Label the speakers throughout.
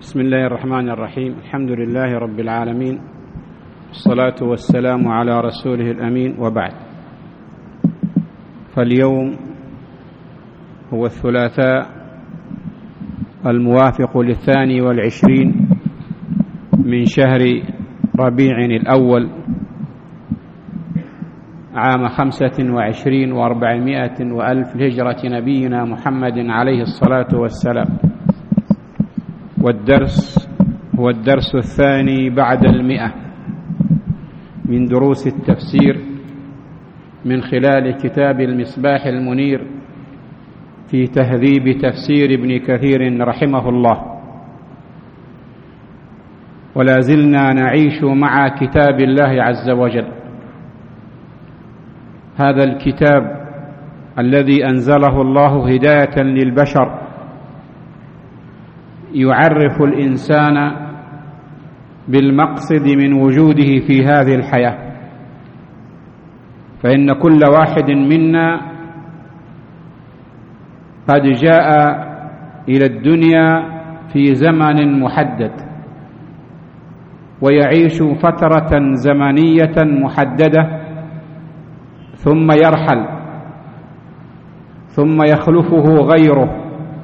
Speaker 1: بسم الله الرحمن الرحيم. الحمد لله رب العالمين، والصلاة والسلام على رسوله الأمين، وبعد. فاليوم هو الثلاثاء الموافق 22 من شهر ربيع الأول عام 25 و400 وألف لهجرة نبينا محمد عليه الصلاة والسلام، والدرس هو الدرس الثاني بعد 100 من دروس التفسير من خلال كتاب المصباح المنير في تهذيب تفسير ابن كثير رحمه الله. ولا زلنا نعيش مع كتاب الله عز وجل، هذا الكتاب الذي أنزله الله هداية للبشر، يعرف الإنسان بالمقصد من وجوده في هذه الحياة. فإن كل واحد منا قد جاء إلى الدنيا في زمن محدد، ويعيش فترة زمنية محددة، ثم يرحل، ثم يخلفه غيره،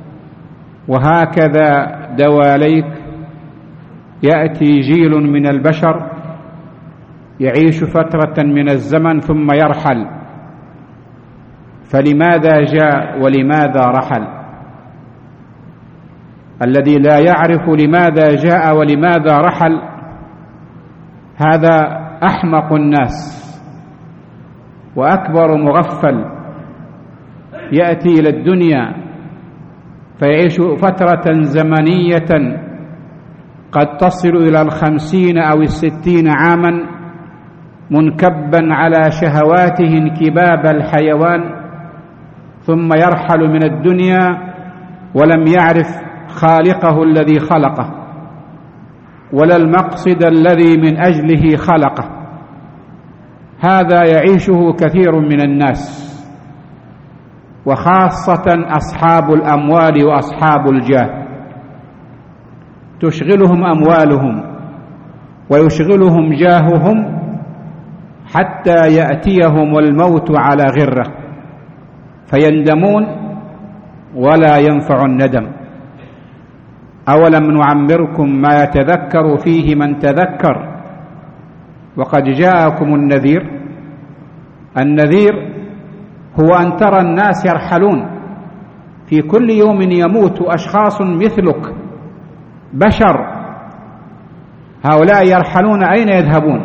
Speaker 1: وهكذا دواليك. يأتي جيل من البشر يعيش فترة من الزمن ثم يرحل. فلماذا جاء ولماذا رحل؟ الذي لا يعرف لماذا جاء ولماذا رحل هذا أحمق الناس وأكبر مغفل. يأتي إلى الدنيا فيعيش فترة زمنية قد تصل إلى 50 أو 60 عاما، منكبا على شهواته انكباب الحيوان، ثم يرحل من الدنيا ولم يعرف خالقه الذي خلقه، ولا المقصد الذي من أجله خلقه. هذا يعيشه كثير من الناس، وخاصة أصحاب الأموال وأصحاب الجاه. تشغلهم أموالهم ويشغلهم جاههم حتى يأتيهم الموت على غرة، فيندمون ولا ينفع الندم. أولم نعمركم ما يتذكر فيه من تذكر وقد جاءكم النذير. النذير هو أن ترى الناس يرحلون، في كل يوم يموت أشخاص مثلك، بشر. هؤلاء يرحلون، أين يذهبون؟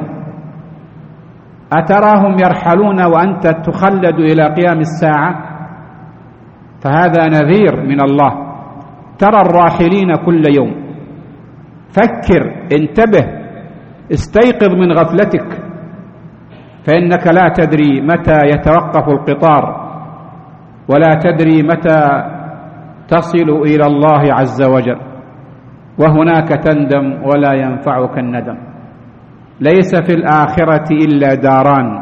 Speaker 1: أتراهم يرحلون وأنت تخلد إلى قيام الساعة؟ فهذا نذير من الله. ترى الراحلين كل يوم. فكر، انتبه، استيقظ من غفلتك، فإنك لا تدري متى يتوقف القطار، ولا تدري متى تصل إلى الله عز وجل، وهناك تندم ولا ينفعك الندم. ليس في الآخرة إلا داران،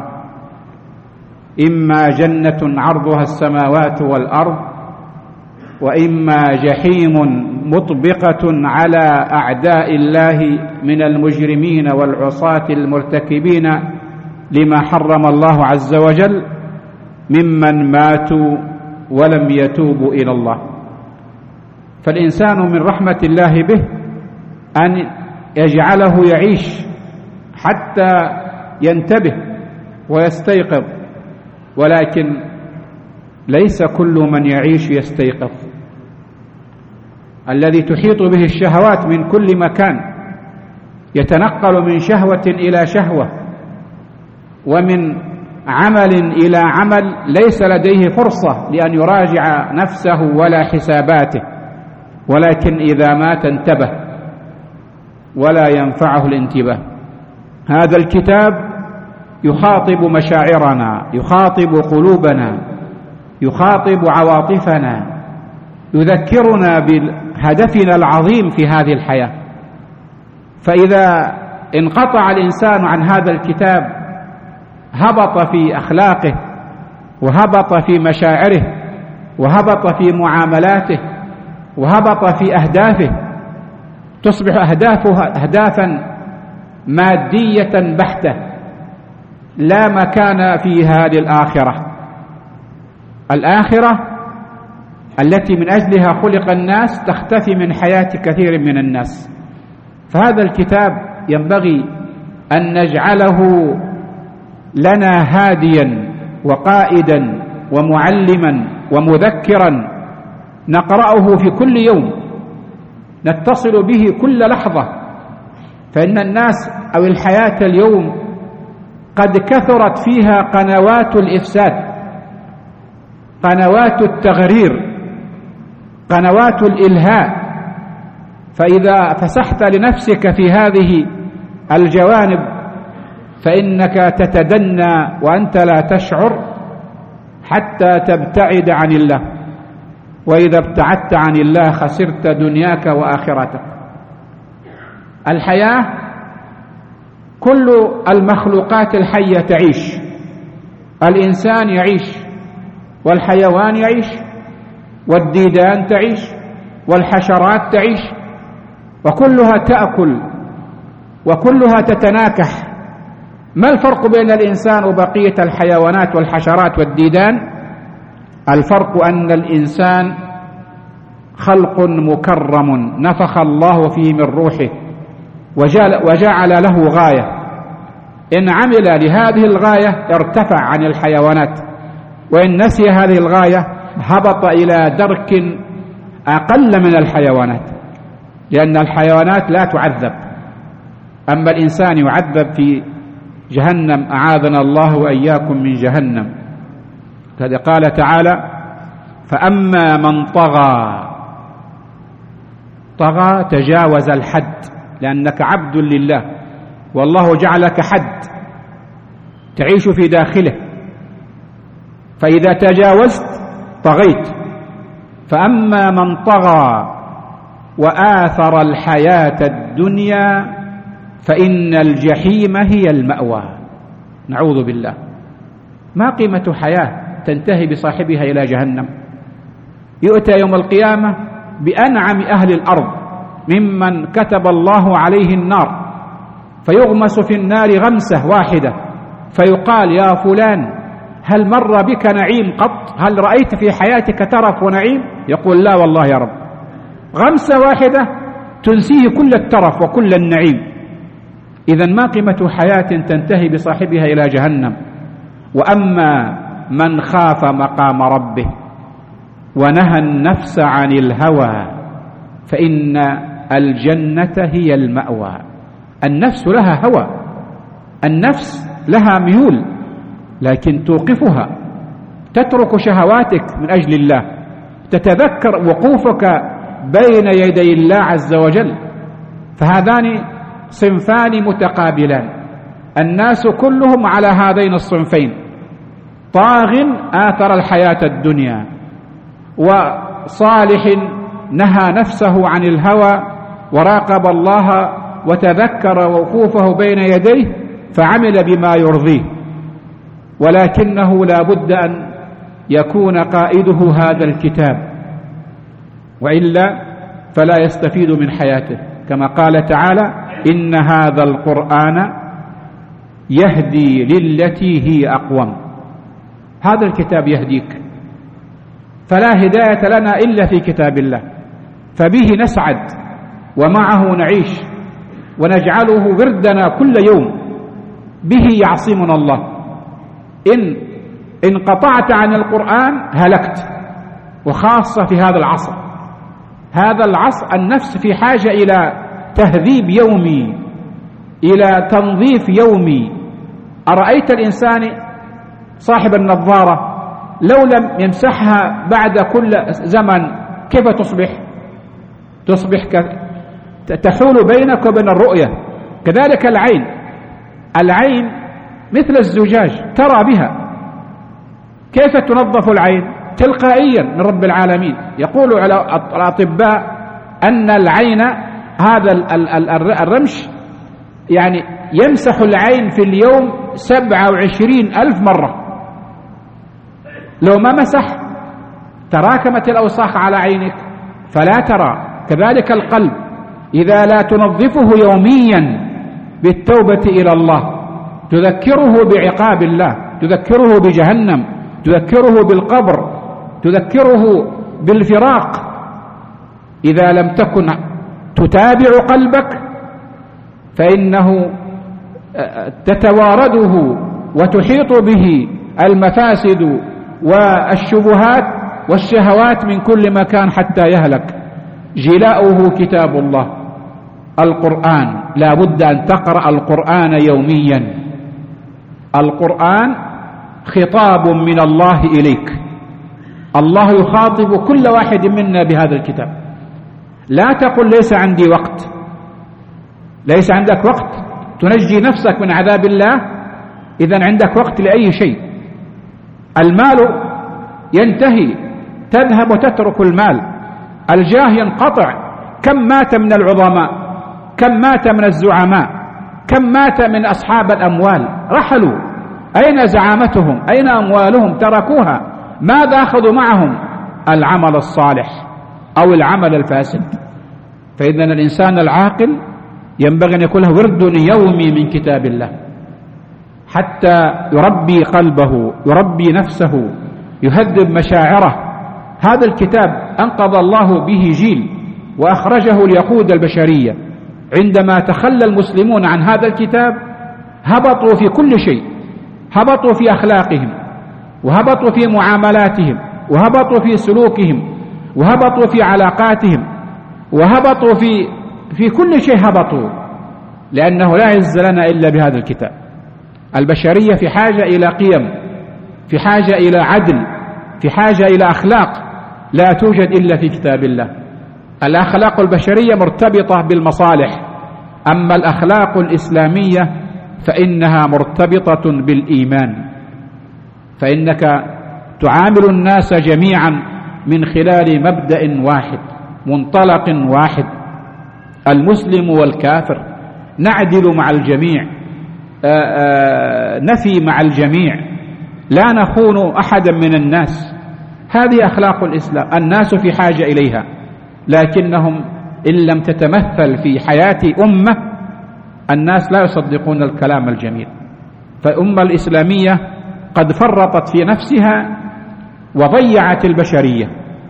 Speaker 1: إما جنة عرضها السماوات والأرض، وإما جحيم مطبقة على أعداء الله من المجرمين والعصاة المرتكبين لما حرم الله عز وجل، ممن ماتوا ولم يتوبوا إلى الله. فالإنسان من رحمة الله به أن يجعله يعيش حتى ينتبه ويستيقظ، ولكن ليس كل من يعيش يستيقظ. الذي تحيط به الشهوات من كل مكان، يتنقل من شهوة إلى شهوة، ومن عمل إلى عمل، ليس لديه فرصة لأن يراجع نفسه ولا حساباته، ولكن إذا مات انتبه ولا ينفعه الانتباه. هذا الكتاب يخاطب مشاعرنا، يخاطب قلوبنا، يخاطب عواطفنا، يذكرنا بهدفنا العظيم في هذه الحياة. فإذا انقطع الإنسان عن هذا الكتاب هبط في أخلاقه، وهبط في مشاعره، وهبط في معاملاته، وهبط في أهدافه. تصبح أهدافها أهدافا مادية بحتة لا مكان فيها للآخرة. الآخرة التي من أجلها خلق الناس تختفي من حياة كثير من الناس. فهذا الكتاب ينبغي أن نجعله لنا هاديا وقائدا ومعلما ومذكرا نقرأه في كل يوم، نتصل به كل لحظة. فإن الناس أو الحياة اليوم قد كثرت فيها قنوات الإفساد، قنوات التغرير، قنوات الإلهاء. فإذا فسحت لنفسك في هذه الجوانب فإنك تتدنى وأنت لا تشعر حتى تبتعد عن الله، وإذا ابتعدت عن الله خسرت دنياك وآخرتك. الحياة كل المخلوقات الحية تعيش، الإنسان يعيش، والحيوان يعيش، والديدان تعيش، والحشرات تعيش، وكلها تأكل وكلها تتناكح. ما الفرق بين الإنسان وبقية الحيوانات والحشرات والديدان؟ الفرق أن الإنسان خلق مكرم نفخ الله فيه من روحه وجعل له غاية، إن عمل لهذه الغاية ارتفع عن الحيوانات، وإن نسي هذه الغاية هبط إلى درك أقل من الحيوانات، لأن الحيوانات لا تعذب، أما الإنسان يعذب في جهنم، أعاذنا الله وإياكم من جهنم. كذا قال تعالى: فأما من طغى تجاوز الحد، لأنك عبد لله والله جعلك حد تعيش في داخله، فإذا تجاوزت طغيت. فأما من طغى وآثر الحياة الدنيا فإن الجحيم هي المأوى. نعوذ بالله. ما قيمة حياة تنتهي بصاحبها إلى جهنم؟ يؤتى يوم القيامة بأنعم أهل الأرض ممن كتب الله عليه النار، فيغمس في النار غمسة واحدة، فيقال: يا فلان هل مر بك نعيم قط؟ هل رأيت في حياتك ترف ونعيم؟ يقول: لا والله يا رب. غمسة واحدة تنسيه كل الترف وكل النعيم. إذن ما قيمة حياة تنتهي بصاحبها إلى جهنم؟ وأما من خاف مقام ربه ونهى النفس عن الهوى فإن الجنة هي المأوى. النفس لها هوى، النفس لها ميول، لكن توقفها، تترك شهواتك من أجل الله، تتذكر وقوفك بين يدي الله عز وجل. فهذان صنفان متقابلان، الناس كلهم على هذين الصنفين: طاغ آثر الحياة الدنيا، وصالح نهى نفسه عن الهوى وراقب الله وتذكر وقوفه بين يديه فعمل بما يرضيه. ولكنه لا بد أن يكون قائده هذا الكتاب، وإلا فلا يستفيد من حياته، كما قال تعالى: إن هذا القرآن يهدي للتي هي أقوم. هذا الكتاب يهديك، فلا هداية لنا إلا في كتاب الله، فبه نسعد ومعه نعيش ونجعله وردنا كل يوم، به يعصمنا الله. إن انقطعت عن القرآن هلكت، وخاصة في هذا العصر. هذا العصر النفس في حاجة إلى تهذيب يومي، إلى تنظيف يومي. أرأيت الإنسان صاحب النظارة لو لم يمسحها بعد كل زمن كيف تصبح تحول بينك وبين الرؤية. كذلك العين مثل الزجاج ترى بها. كيف تنظف العين؟ تلقائيا من رب العالمين. يقول الأطباء أن العين هذا الرمش يعني يمسح العين في اليوم 27,000 مرة. لو ما مسح تراكمت الأوساخ على عينك فلا ترى. كذلك القلب إذا لا تنظفه يوميا بالتوبة إلى الله، تذكره بعقاب الله، تذكره بجهنم، تذكره بالقبر، تذكره بالفراق، إذا لم تكن تتابع قلبك فإنه تتوارده وتحيط به المفاسد والشبهات والشهوات من كل مكان حتى يهلك. جلاؤه كتاب الله، القرآن، لا بد أن تقرأ القرآن يوميا. القرآن خطاب من الله إليك، الله يخاطب كل واحد منا بهذا الكتاب. لا تقل ليس عندي وقت، ليس عندك وقت تنجي نفسك من عذاب الله، إذن عندك وقت لأي شيء. المال ينتهي، تذهب وتترك المال، الجاه ينقطع. كم مات من العظماء، كم مات من الزعماء، كم مات من أصحاب الأموال، رحلوا، أين زعامتهم؟ أين أموالهم؟ تركوها. ماذا أخذوا معهم؟ العمل الصالح أو العمل الفاسد. فإذا الإنسان العاقل ينبغي أن يكون له ورد يومي من كتاب الله حتى يربي قلبه، يربي نفسه، يهذب مشاعره. هذا الكتاب أنقذ الله به جيل وأخرجه ليقود البشرية. عندما تخلى المسلمون عن هذا الكتاب هبطوا في كل شيء، هبطوا في أخلاقهم، وهبطوا في معاملاتهم، وهبطوا في سلوكهم، وهبطوا في علاقاتهم، وهبطوا في كل شيء هبطوا، لأنه لا عز لنا إلا بهذا الكتاب. البشرية في حاجة إلى قيم، في حاجة إلى عدل، في حاجة إلى أخلاق لا توجد إلا في كتاب الله. الأخلاق البشرية مرتبطة بالمصالح، أما الأخلاق الإسلامية فإنها مرتبطة بالإيمان، فإنك تعامل الناس جميعا من خلال مبدأ واحد، منطلق واحد، المسلم والكافر، نعدل مع الجميع، نفي مع الجميع، لا نخون أحدا من الناس. هذه أخلاق الإسلام، الناس في حاجة إليها، لكنهم إن لم تتمثل في حياة أمة الناس لا يصدقون الكلام الجميل. فالأمة الإسلامية قد فرطت في نفسها وضيعت البشرية،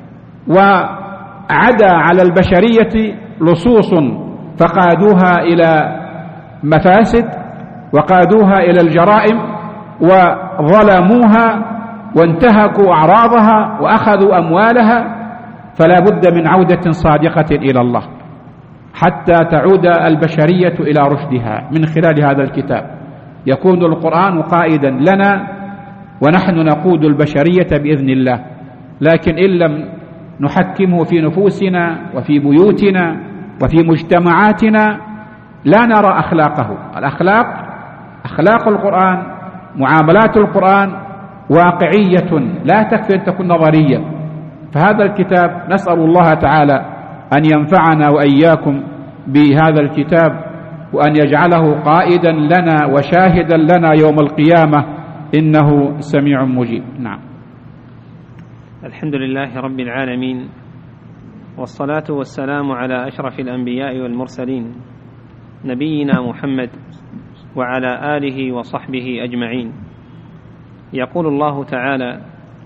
Speaker 1: وعدا على البشرية لصوص فقادوها إلى مفاسد، وقادوها إلى الجرائم، وظلموها وانتهكوا أعراضها وأخذوا أموالها. فلا بد من عودة صادقة إلى الله حتى تعود البشرية إلى رشدها من خلال هذا الكتاب. يكون القرآن قائدا لنا ونحن نقود البشرية بإذن الله، لكن إن لم نحكمه في نفوسنا وفي بيوتنا وفي مجتمعاتنا لا نرى أخلاقه. الأخلاق، أخلاق القرآن، معاملات القرآن واقعية، لا تكفي أن تكون نظرية. فهذا الكتاب نسأل الله تعالى أن ينفعنا وإياكم بهذا الكتاب، وأن يجعله قائدا لنا وشاهدا لنا يوم القيامة، إنه سميع مجيب. نعم.
Speaker 2: الحمد لله رب العالمين، والصلاة والسلام على أشرف الأنبياء والمرسلين، نبينا محمد وعلى آله وصحبه أجمعين. يقول الله تعالى: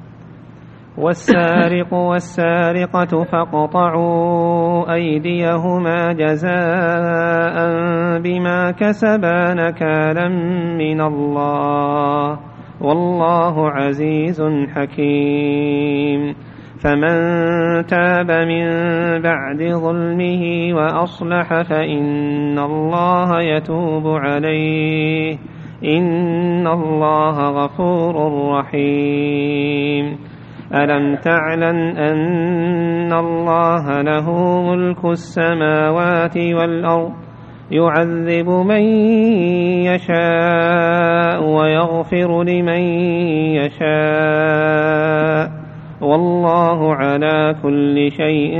Speaker 2: والسارق والسارقة فاقطعوا أيديهما جزاء بما كسبا نكالا من الله والله عزيز حكيم. فمن تاب من بعد ظلمه وأصلح فإن الله يتوب عليه، إن الله غفور رحيم. ألم تعلم أن الله له ملك السماوات والأرض، يعذب من يشاء ويغفر لمن يشاء، والله على كل شيء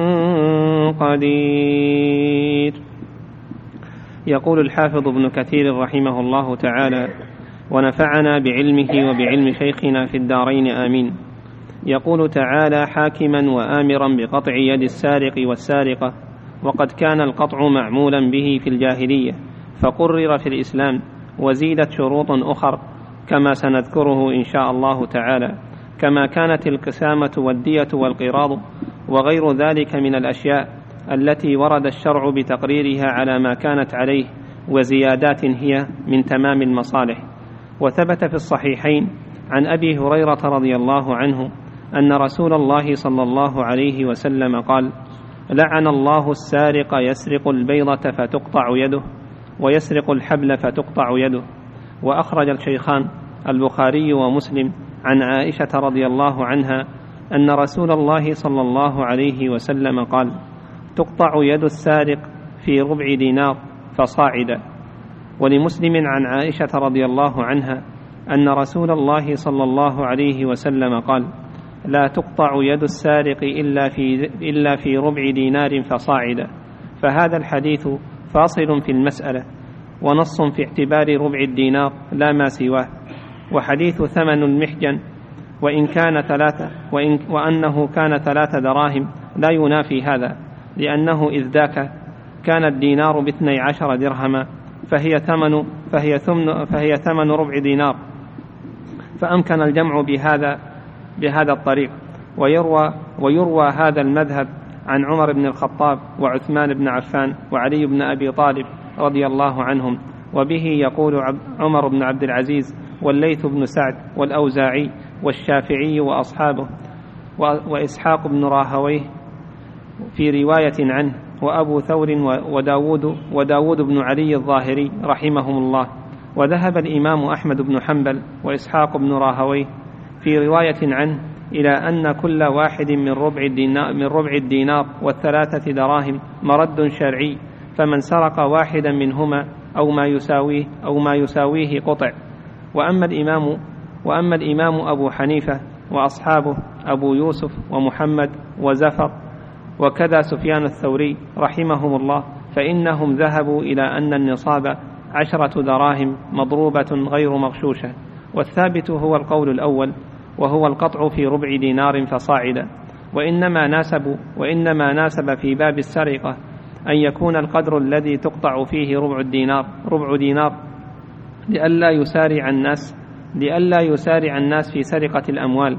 Speaker 2: قدير. يقول الحافظ ابن كثير رحمه الله تعالى، ونفعنا بعلمه وبعلم شيخنا في الدارين آمين. يقول تعالى حاكما وآمرا بقطع يد السارق والسارقة وقد كان القطع معمولا به في الجاهلية فقرر في الإسلام، وزيدت شروط أخر كما سنذكره إن شاء الله تعالى، كما كانت القسامة والدية والقراض وغير ذلك من الأشياء التي ورد الشرع بتقريرها على ما كانت عليه، وزيادات هي من تمام المصالح. وثبت في الصحيحين عن أبي هريرة رضي الله عنه أن رسول الله صلى الله عليه وسلم قال: لعن الله السارق يسرق البيضة فتقطع يده، ويسرق الحبل فتقطع يده. وأخرج الشيخان البخاري ومسلم عن عائشة رضي الله عنها أن رسول الله صلى الله عليه وسلم قال: تقطع يد السارق في ربع دينار فصاعدا. ولمسلم عن عائشة رضي الله عنها أن رسول الله صلى الله عليه وسلم قال: لا تقطع يد السارق إلا في ربع دينار فصاعدا. فهذا الحديث فاصل في المسألة، ونص في اعتبار ربع الدينار لا ما سواه. وحديث ثمن المحجن وأنه كان 3 دراهم لا ينافي هذا، لأنه إذ ذاك كان الدينار ب12 درهما، فهي ثمن ربع دينار، فأمكن الجمع بهذا الطريق. ويروى هذا المذهب عن عمر بن الخطاب وعثمان بن عفان وعلي بن أبي طالب رضي الله عنهم، وبه يقول عمر بن عبد العزيز والليث بن سعد والأوزاعي والشافعي وأصحابه وإسحاق بن راهويه في رواية عنه، وأبو ثور وداود بن علي الظاهري رحمهم الله. وذهب الإمام أحمد بن حنبل وإسحاق بن راهويه في رواية عنه إلى أن كل واحد من ربع الدينار و3 دراهم مرد شرعي، فمن سرق واحدا منهما أو ما يساويه قطع. وأما الإمام أبو حنيفة وأصحابه أبو يوسف ومحمد وزفر وكذا سفيان الثوري رحمهم الله، فإنهم ذهبوا إلى أن النصاب 10 دراهم مضروبة غير مغشوشة. والثابت هو القول الأول، وهو القطع في ربع دينار فصاعدا. وإنما ناسب في باب السرقة أن يكون القدر الذي تقطع فيه ربع دينار لئلا يسارع الناس في سرقة الأموال،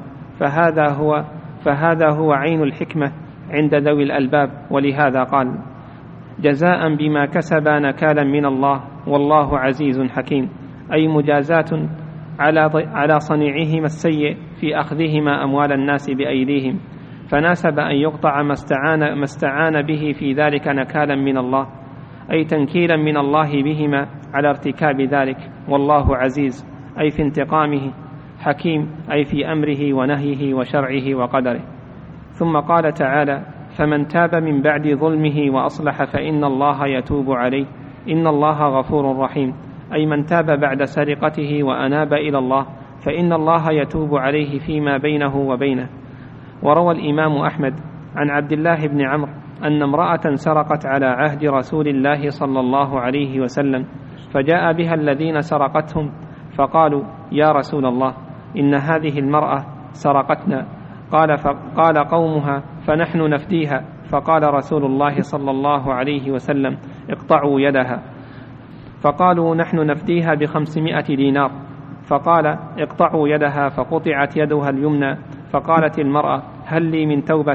Speaker 2: فهذا هو عين الحكمة عند ذوي الألباب. ولهذا قال: جزاء بما كسبا نكالا من الله والله عزيز حكيم، أي مجازاة على صنيعهما السيء في أخذهما أموال الناس بأيديهم، فناسب أن يقطع ما استعان به في ذلك نكالا من الله، أي تنكيلا من الله بهما على ارتكاب ذلك. والله عزيز أي في انتقامه، حكيم أي في أمره ونهيه وشرعه وقدره. ثم قال تعالى: فمن تاب من بعد ظلمه وأصلح فإن الله يتوب عليه إن الله غفور رحيم، أي من تاب بعد سرقته وأناب إلى الله فإن الله يتوب عليه فيما بينه وبينه. وروى الإمام أحمد عن عبد الله بن عمرو أن امرأة سرقت على عهد رسول الله صلى الله عليه وسلم، فجاء بها الذين سرقتهم فقالوا: يا رسول الله، إن هذه المرأة سرقتنا. قال قومها: فنحن نفديها. فقال رسول الله صلى الله عليه وسلم: اقطعوا يدها. فقالوا: نحن نفديها ب500 دينار. فقال: اقطعوا يدها. فقطعت يدها اليمنى. فقالت المرأة: هل لي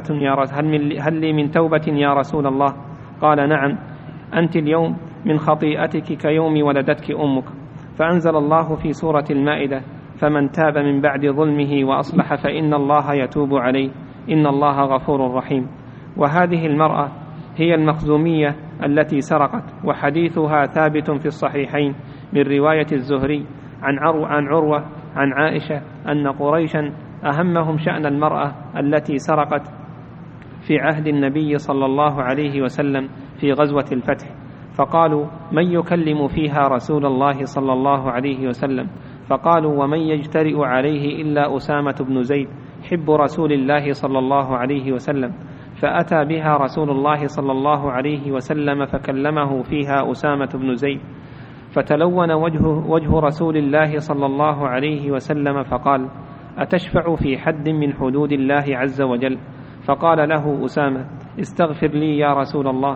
Speaker 2: من توبة يا رسول الله؟ قال: نعم، أنت اليوم من خطيئتك كيوم ولدتك أمك. فأنزل الله في سورة المائدة: فمن تاب من بعد ظلمه وأصلح فإن الله يتوب عليه إن الله غفور رحيم. وهذه المرأة هي المخزومية التي سرقت، وحديثها ثابت في الصحيحين من رواية الزهري عن عروة عن عائشة أن قريشا أهمهم شأن المرأة التي سرقت في عهد النبي صلى الله عليه وسلم في غزوة الفتح، فقالوا: من يكلم فيها رسول الله صلى الله عليه وسلم؟ فقالوا: ومن يجترئ عليه إلا أسامة بن زيد حب رسول الله صلى الله عليه وسلم. فأتى بها رسول الله صلى الله عليه وسلم فكلمه فيها أسامة بن زيد، فتلون وجه رسول الله صلى الله عليه وسلم فقال: أتشفع في حد من حدود الله عز وجل؟ فقال له أسامة: استغفر لي يا رسول الله.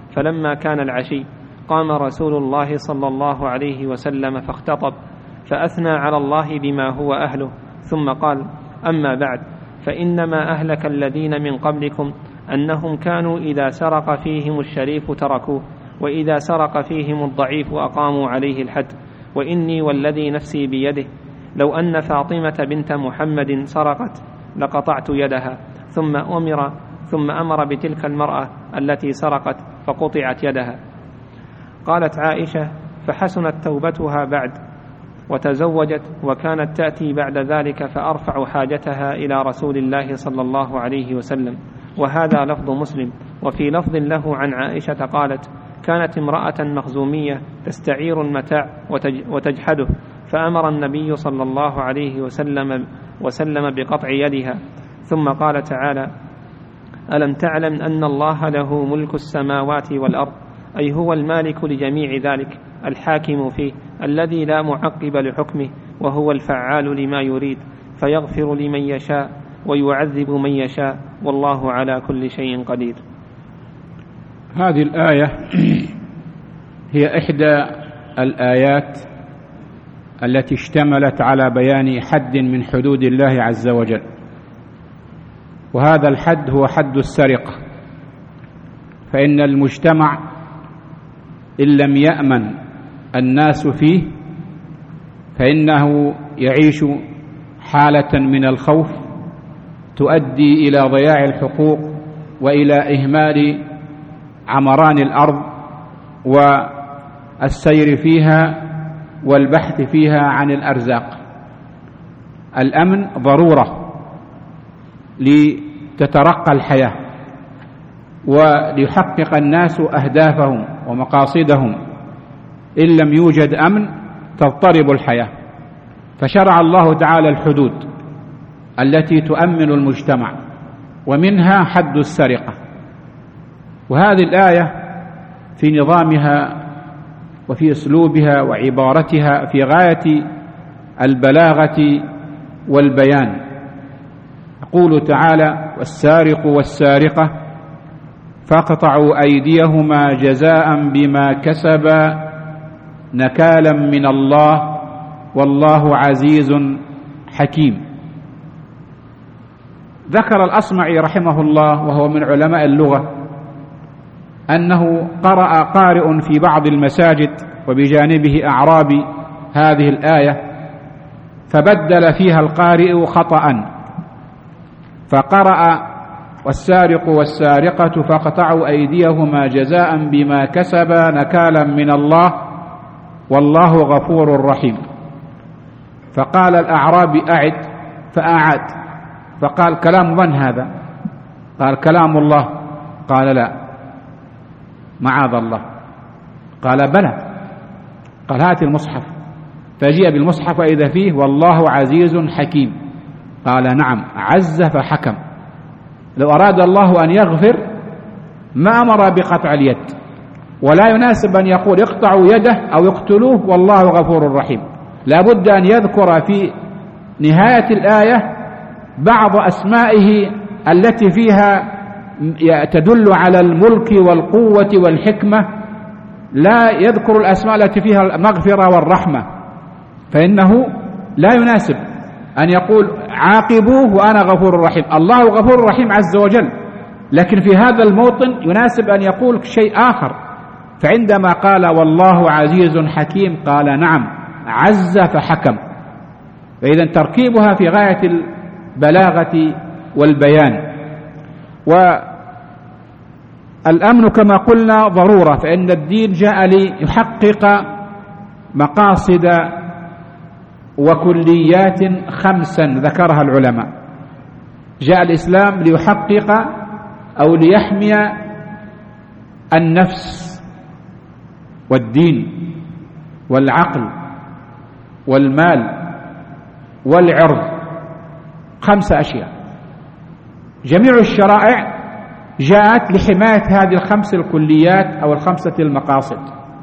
Speaker 2: فلما كان العشي قام رسول الله صلى الله عليه وسلم فاختطب فأثنى على الله بما هو أهله، ثم قال: أما بعد، فإنما أهلك الذين من قبلكم أنهم كانوا إذا سرق فيهم الشريف تركوه، وإذا سرق فيهم الضعيف أقاموا عليه الحد. وإني والذي نفسي بيده لو أن فاطمة بنت محمد سرقت لقطعت يدها. ثم أمر بتلك المرأة التي سرقت فقطعت يدها. قالت عائشة: فحسنت توبتها بعد وتزوجت، وكانت تأتي بعد ذلك فأرفع حاجتها إلى رسول الله صلى الله عليه وسلم. وهذا لفظ مسلم. وفي لفظ له عن عائشة قالت: كانت امرأة مخزومية تستعير المتاع وتجحده، فأمر النبي صلى الله عليه وسلم بقطع يدها. ثم قال تعالى: ألم تعلم أن الله له ملك السماوات والأرض، أي هو المالك لجميع ذلك، الحاكم فيه، الذي لا معقب لحكمه، وهو الفعال لما يريد، فيغفر لمن يشاء ويعذب من يشاء، والله على كل شيء قدير.
Speaker 1: هذه الآية هي إحدى الآيات التي اشتملت على بيان حد من حدود الله عز وجل، وهذا الحد هو حد السرقة. فإن المجتمع إن لم يأمن الناس فيه فإنه يعيش حالة من الخوف تؤدي إلى ضياع الحقوق وإلى إهمال عمران الأرض والسير فيها والبحث فيها عن الأرزاق. الأمن ضرورة لتترقى الحياة وليحقق الناس أهدافهم ومقاصدهم. إن لم يوجد أمن تضطرب الحياة، فشرع الله تعالى الحدود التي تؤمن المجتمع، ومنها حد السرقة. وهذه الآية في نظامها وفي أسلوبها وعبارتها في غاية البلاغة والبيان. يقول تعالى: والسارق والسارقة فاقطعوا أيديهما جزاء بما كسبا نكالا من الله والله عزيز حكيم. ذكر الأصمعي رحمه الله وهو من علماء اللغة أنه قرأ قارئ في بعض المساجد وبجانبه أعرابي هذه الآية، فبدل فيها القارئ خطأ، فقرأ: والسارق والسارقة فاقطعوا أيديهما جزاء بما كسبا نكالا من الله والله غفور رحيم. فقال الأعرابي: أعد، فأعاد، فقال: كلام من هذا؟ قال: كلام الله. قال: لا، معاذ الله. قال: بلى. قال: هات المصحف. فجيء بالمصحف وإذا فيه: والله عزيز حكيم. قال: نعم، عز فحكم. لو أراد الله أن يغفر ما أمر بقطع اليد، ولا يناسب أن يقول اقطعوا يده أو اقتلوه والله غفور رحيم. لا بد أن يذكر في نهاية الآية بعض أسمائه التي فيها تدل على الملك والقوة والحكمة، لا يذكر الأسماء التي فيها المغفرة والرحمة، فإنه لا يناسب أن يقول عاقبوه وأنا غفور رحيم. الله غفور رحيم عز وجل، لكن في هذا الموطن يناسب أن يقول شيء آخر. فعندما قال والله عزيز حكيم قال: نعم، عز فحكم. فإذا تركيبها في غاية البلاغة والبيان. والأمن كما قلنا ضرورة، فإن الدين جاء ليحقق مقاصد وكليات 5 ذكرها العلماء. جاء الإسلام ليحقق أو ليحمي النفس والدين والعقل والمال والعرض، 5 أشياء. جميع الشرائع جاءت لحماية هذه ال5 الكليات أو ال5 المقاصد.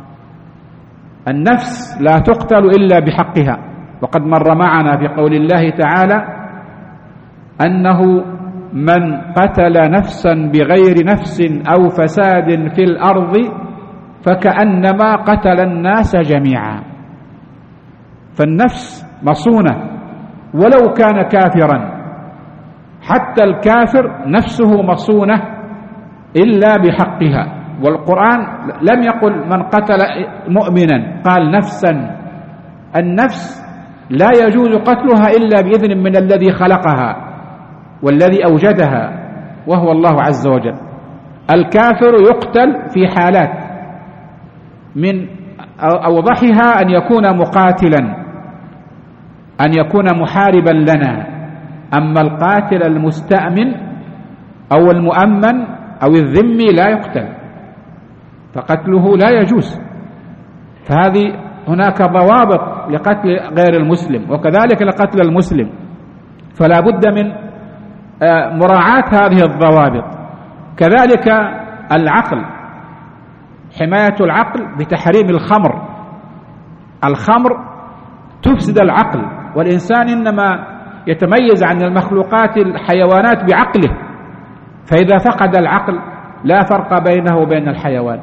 Speaker 1: النفس لا تقتل إلا بحقها، وقد مر معنا في قول الله تعالى أنه من قتل نفسا بغير نفس أو فساد في الأرض فكأنما قتل الناس جميعا. فالنفس مصونة ولو كان كافرا، حتى الكافر نفسه مصونة إلا بحقها. والقرآن لم يقل من قتل مؤمنا، قال نفسا. النفس لا يجوز قتلها إلا بإذن من الذي خلقها والذي أوجدها وهو الله عز وجل. الكافر يقتل في حالات، من أوضحها أن يكون مقاتلا، أن يكون محاربا لنا. أما القاتل المستأمن أو المؤمن أو الذمي لا يقتل، فقتله لا يجوز. فهذه هناك ضوابط لقتل غير المسلم وكذلك لقتل المسلم، فلا بد من مراعاة هذه الضوابط. كذلك العقل، حماية العقل بتحريم الخمر. الخمر تفسد العقل، والإنسان إنما يتميز عن المخلوقات الحيوانات بعقله، فإذا فقد العقل لا فرق بينه وبين الحيوان.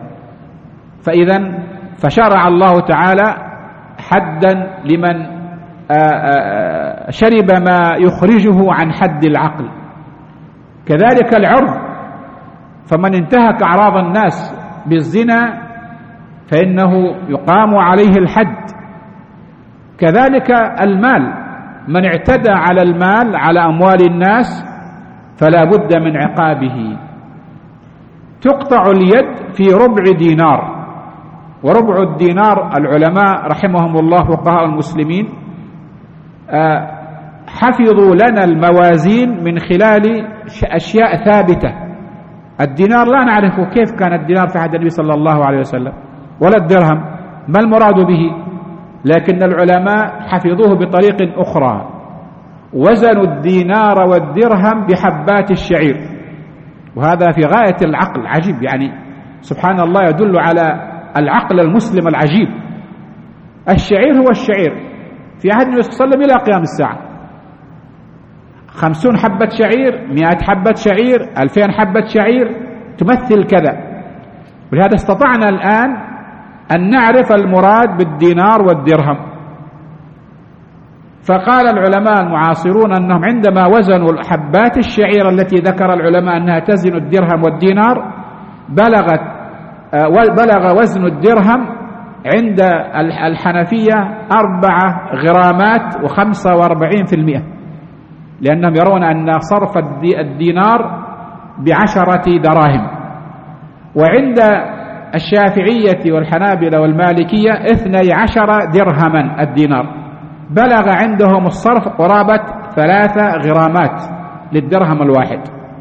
Speaker 1: فشرع الله تعالى حدا لمن شرب ما يخرجه عن حد العقل. كذلك العرض، فمن انتهك أعراض الناس بالزنا فإنه يقام عليه الحد. كذلك المال، من اعتدى على المال، على أموال الناس، فلا بد من عقابه. تقطع اليد في ربع دينار، وربع الدينار العلماء رحمهم الله فقهاء المسلمين حفظوا لنا الموازين من خلال أشياء ثابتة. الدينار لا نعرف كيف كان الدينار في عهد النبي صلى الله عليه وسلم، ولا الدرهم ما المراد به، لكن العلماء حفظوه بطريق أخرى. وزنوا الدينار والدرهم بحبات الشعير، وهذا في غاية العقل عجيب، يعني سبحان الله يدل على العقل المسلم العجيب. الشعير هو الشعير في عهد النبي صلى الله عليه وسلم إلى قيام الساعة، 50 حبة شعير، 100 حبة شعير، 2000 حبة شعير تمثل كذا. ولهذا استطعنا الآن أن نعرف المراد بالدينار والدرهم. فقال العلماء المعاصرون أنهم عندما وزنوا حبات الشعير التي ذكر العلماء أنها تزن الدرهم والدينار، بلغ وزن الدرهم عند الحنفية 4 غرامات و45%، لأنهم يرون أن صرف الدينار ب10 دراهم. وعند الشافعية والحنابلة والمالكية 12 درهما الدينار، بلغ عندهم الصرف قرابة 3 غرامات للدرهم الواحد.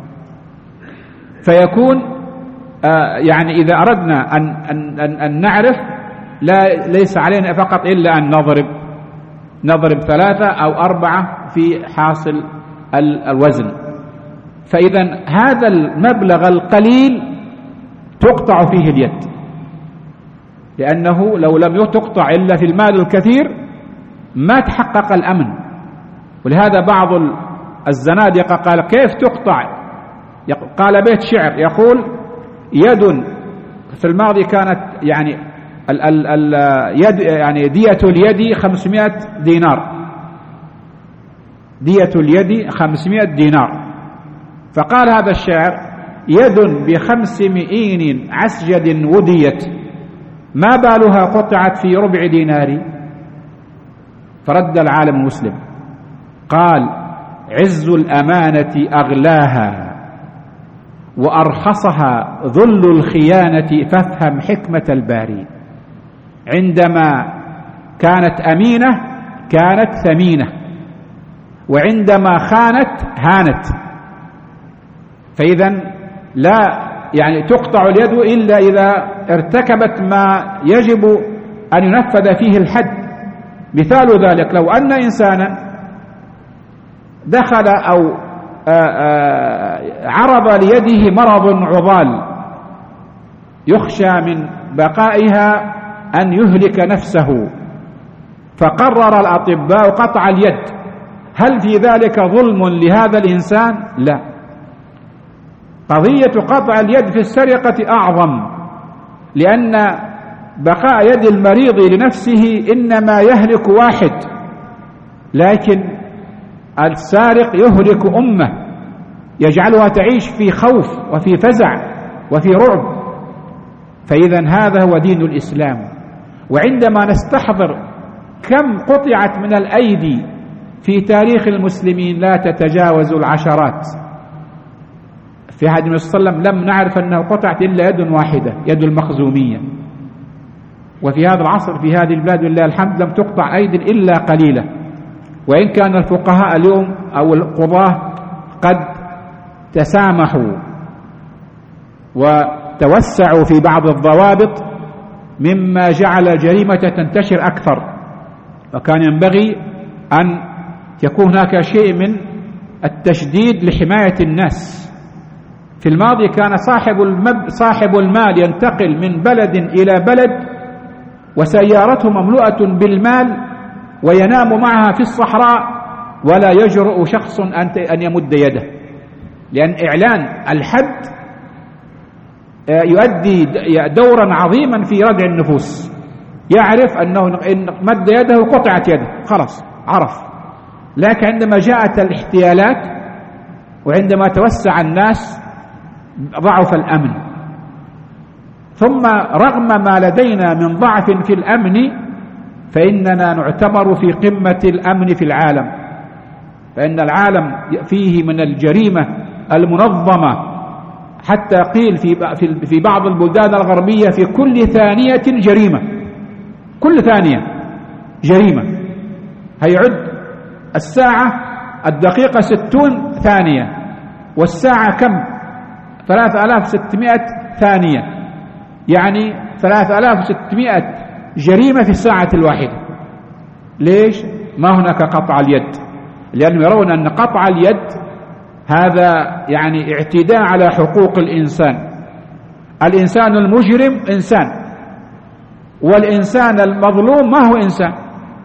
Speaker 1: فيكون يعني إذا أردنا أن نعرف ليس علينا فقط إلا أن نضرب 3 أو 4 في حاصل الوزن. فإذا هذا المبلغ القليل تقطع فيه اليد، لأنه لو لم تقطع إلا في المال الكثير ما تحقق الأمن. ولهذا بعض الزنادقة قال كيف تقطع؟ قال بيت شعر يقول يد في الماضي كانت يعني اليد يعني دية اليد 500 دينار، دية اليد 500 دينار. فقال هذا الشاعر يد ب500 عسجد وديت، ما بالها قطعت في ربع دينار. فرد العالم المسلم قال عز الأمانة أغلاها وأرخصها ذل الخيانة، فافهم حكمة الباري. عندما كانت أمينة كانت ثمينة، وعندما خانت هانت. فإذا لا يعني تقطع اليد إلا إذا ارتكبت ما يجب أن ينفذ فيه الحد. مثال ذلك لو أن إنسانا دخل أو عرض ليده مرض عضال يخشى من بقائها أن يهلك نفسه، فقرر الأطباء قطع اليد، هل في ذلك ظلم لهذا الإنسان؟ لا، قضية قطع اليد في السرقة أعظم، لأن بقاء يد المريض لنفسه إنما يهلك واحد، لكن السارق يهلك أمة، يجعلها تعيش في خوف وفي فزع وفي رعب. فإذا هذا هو دين الإسلام. وعندما نستحضر كم قطعت من الأيدي في تاريخ المسلمين لا تتجاوز العشرات، في عهد النبي صلى الله عليه وسلم لم نعرف أنه قطعت إلا يد واحدة، يد المخزومية. وفي هذا العصر في هذه البلاد لله الحمد لم تقطع أيدي إلا قليلة، وإن كان الفقهاء اليوم أو القضاة قد تسامحوا وتوسعوا في بعض الضوابط مما جعل الجريمة تنتشر أكثر، وكان ينبغي أن يكون هناك شيء من التشديد لحماية الناس. في الماضي كان صاحب المال ينتقل من بلد إلى بلد وسيارته مملوءة بالمال وينام معها في الصحراء ولا يجرؤ شخص أن يمد يده، لأن إعلان الحد يؤدي دورا عظيما في ردع النفوس. يعرف أنه إن مد يده قطعت يده، خلاص عرف. لكن عندما جاءت الاحتيالات وعندما توسع الناس ضعف الأمن. ثم رغم ما لدينا من ضعف في الأمن فإننا نعتبر في قمة الأمن في العالم، فإن العالم فيه من الجريمة المنظمة حتى قيل في بعض البلدان الغربية في كل ثانية جريمة، كل ثانية جريمة. هيعد الساعة الدقيقة 60 ثانية، والساعة كم؟ 3600 ثانية، يعني 3600 جريمة في الساعة الواحدة. ليش؟ ما هناك قطع اليد، لأنهم يرون أن قطع اليد هذا يعني اعتداء على حقوق الإنسان. الإنسان المجرم إنسان، والإنسان المظلوم ما هو إنسان.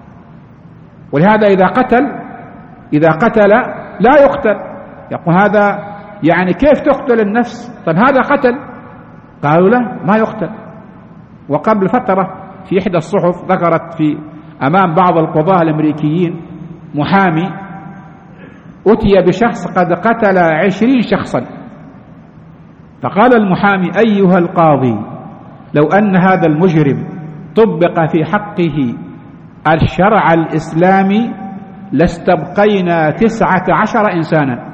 Speaker 1: ولهذا إذا قتل لا يقتل. يقول هذا يعني كيف تقتل النفس؟ طيب هذا قتل. قالوا لا، ما يقتل. وقبل فترة في إحدى الصحف ذكرت في أمام بعض القضاة الأمريكيين محامي أتي بشخص قد قتل 20 شخصا، فقال المحامي: أيها القاضي، لو أن هذا المجرم طبق في حقه الشرع الإسلامي لاستبقينا 19 إنسانا.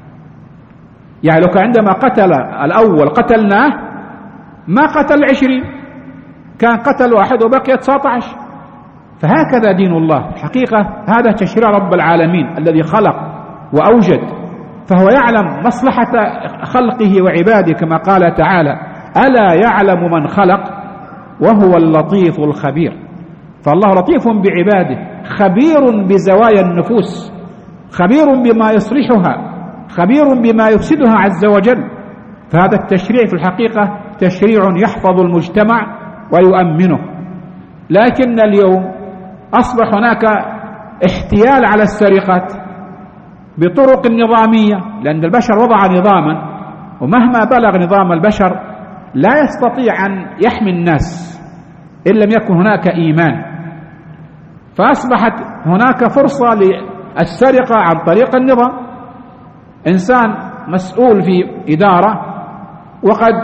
Speaker 1: يعني لو كان عندما قتل الأول قتلناه ما قتل 20، كان قتل واحد وبقي 19. فهكذا دين الله حقيقة. هذا تشريع رب العالمين الذي خلق وأوجد، فهو يعلم مصلحة خلقه وعباده كما قال تعالى: ألا يعلم من خلق وهو اللطيف الخبير. فالله لطيف بعباده، خبير بزوايا النفوس، خبير بما يصلحها، خبير بما يفسدها عز وجل. فهذا التشريع في الحقيقة تشريع يحفظ المجتمع ويؤمنه. لكن اليوم أصبح هناك احتيال على السرقات بطرق نظامية، لأن البشر وضع نظاما، ومهما بلغ نظام البشر لا يستطيع أن يحمي الناس إن لم يكن هناك إيمان. فأصبحت هناك فرصة للسرقة عن طريق النظام. إنسان مسؤول في إدارة وقد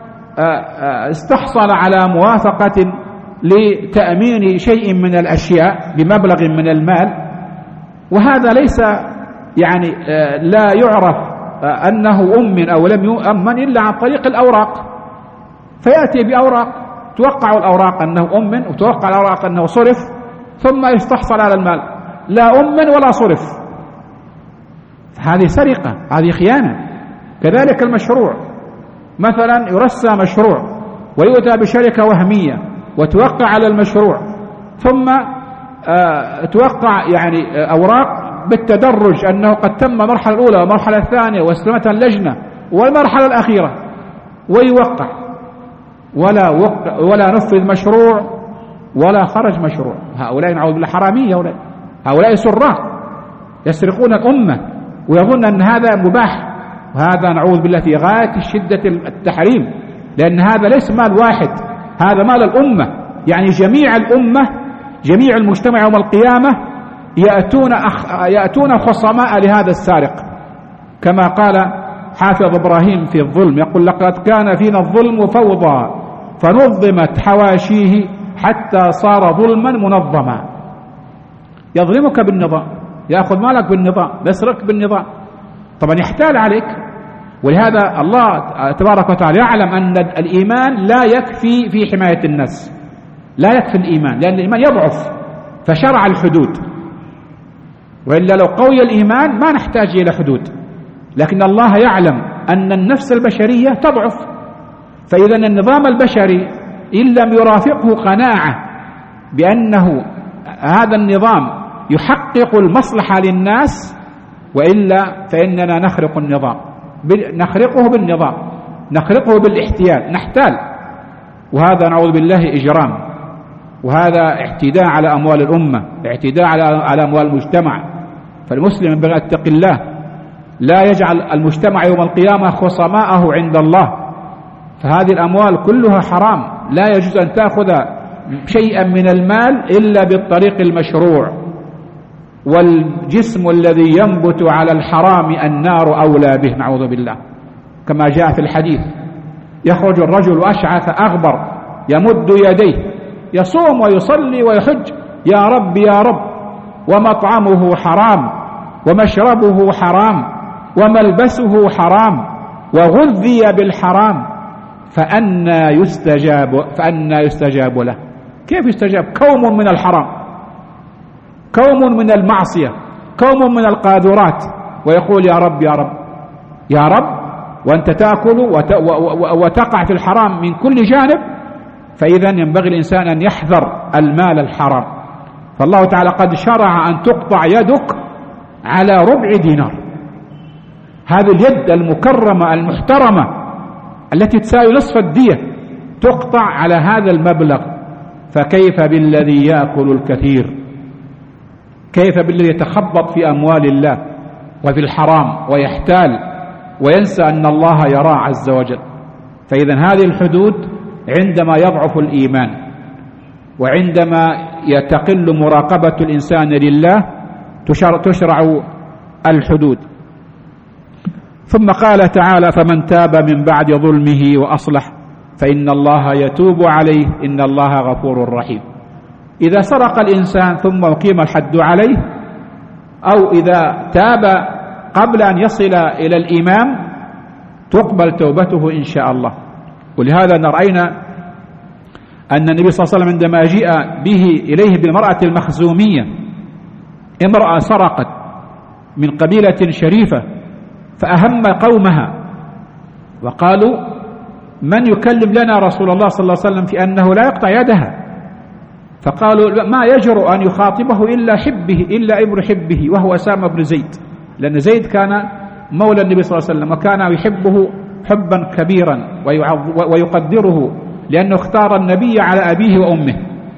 Speaker 1: استحصل على موافقة لتأمين شيء من الأشياء بمبلغ من المال، وهذا ليس يعني لا يعرف أنه أمن أو لم يؤمن إلا عن طريق الأوراق. فيأتي بأوراق توقع الأوراق أنه أمن وتوقع الأوراق أنه صرف، ثم يستحصل على المال لا أمن ولا صرف. هذه سرقة، هذه خيانة. كذلك المشروع، مثلا يرسى مشروع ويؤتى بشركة وهمية وتوقع على المشروع، ثم توقع يعني أوراق بالتدرج أنه قد تم المرحلة الأولى والمرحلة الثانية واستلمتها اللجنة والمرحلة الأخيرة، ويوقع ولا نفذ مشروع ولا خرج مشروع. هؤلاء نعوذ بالله حرامية، هؤلاء سراق يسرقون الأمة ويظن أن هذا مباح، وهذا نعوذ بالله في غاية شدة التحريم، لأن هذا ليس مال واحد، هذا مال الأمة، يعني جميع الأمة جميع المجتمع يوم القيامة يأتون خصماء لهذا السارق، كما قال حافظ إبراهيم في الظلم، يقول لقد كان فينا الظلم فوضى فنظمت حواشيه حتى صار ظلما منظما. يظلمك بالنظام، يأخذ مالك بالنظام، يسرقك بالنظام، طبعا يحتال عليك. ولهذا الله تبارك وتعالى يعلم أن الإيمان لا يكفي في حماية الناس، لا يكفي الإيمان، لأن الإيمان يضعف فشرع الحدود، وإلا لو قوي الإيمان ما نحتاج إلى حدود، لكن الله يعلم أن النفس البشرية تضعف، فإذا النظام البشري إن لم يرافقه قناعة بأنه هذا النظام يحقق المصلحة للناس، وإلا فإننا نخرق النظام، نخرقه بالنظام، نخرقه بالاحتيال، نحتال، وهذا نعوذ بالله إجرام، وهذا اعتداء على أموال الأمة، اعتداء على أموال المجتمع. فالمسلم ينبغي أن يتقي الله، لا يجعل المجتمع يوم القيامة خصماءه عند الله، فهذه الأموال كلها حرام، لا يجوز أن تأخذ شيئا من المال إلا بالطريق المشروع، والجسم الذي ينبت على الحرام النار أولى به، نعوذ بالله، كما جاء في الحديث يخرج الرجل أشعث أغبر يمد يديه يصوم ويصلي ويحج يا رب يا رب، ومطعمه حرام ومشربه حرام وملبسه حرام وغذي بالحرام، فأنى يستجاب له؟ كيف يستجاب؟ كوم من الحرام، كوم من المعصية، كوم من القاذورات، ويقول يا رب يا رب يا رب، وأنت تأكل وتقع في الحرام من كل جانب. فإذا ينبغي الإنسان أن يحذر المال الحرام. فالله تعالى قد شرع أن تقطع يدك على ربع دينار، هذه اليد المكرمة المحترمة التي تساوي نصف الدية تقطع على هذا المبلغ، فكيف بالذي يأكل الكثير؟ كيف بالذي يتخبط في أموال الله وفي الحرام ويحتال وينسى أن الله يراه عز وجل؟ فإذا هذه الحدود عندما يضعف الإيمان وعندما يتقل مراقبة الإنسان لله تشرع الحدود. ثم قال تعالى فمن تاب من بعد ظلمه وأصلح فإن الله يتوب عليه إن الله غفور رحيم. إذا سرق الإنسان ثم أقيم الحد عليه، أو إذا تاب قبل أن يصل إلى الإمام تقبل توبته إن شاء الله. ولهذا رأينا أن النبي صلى الله عليه وسلم عندما جاء به إليه بالمرأة المخزومية، امرأة سرقت من قبيلة شريفة، فأهم قومها وقالوا من يكلم لنا رسول الله صلى الله عليه وسلم في أنه لا يقطع يدها؟ فقالوا ما يجرؤ أن يخاطبه إلا ابن حبه وهو أسامة بن زيد، لأن زيد كان مولى النبي صلى الله عليه وسلم وكان يحبه حبا كبيرا ويقدره، لأنه اختار النبي على أبيه وأمه.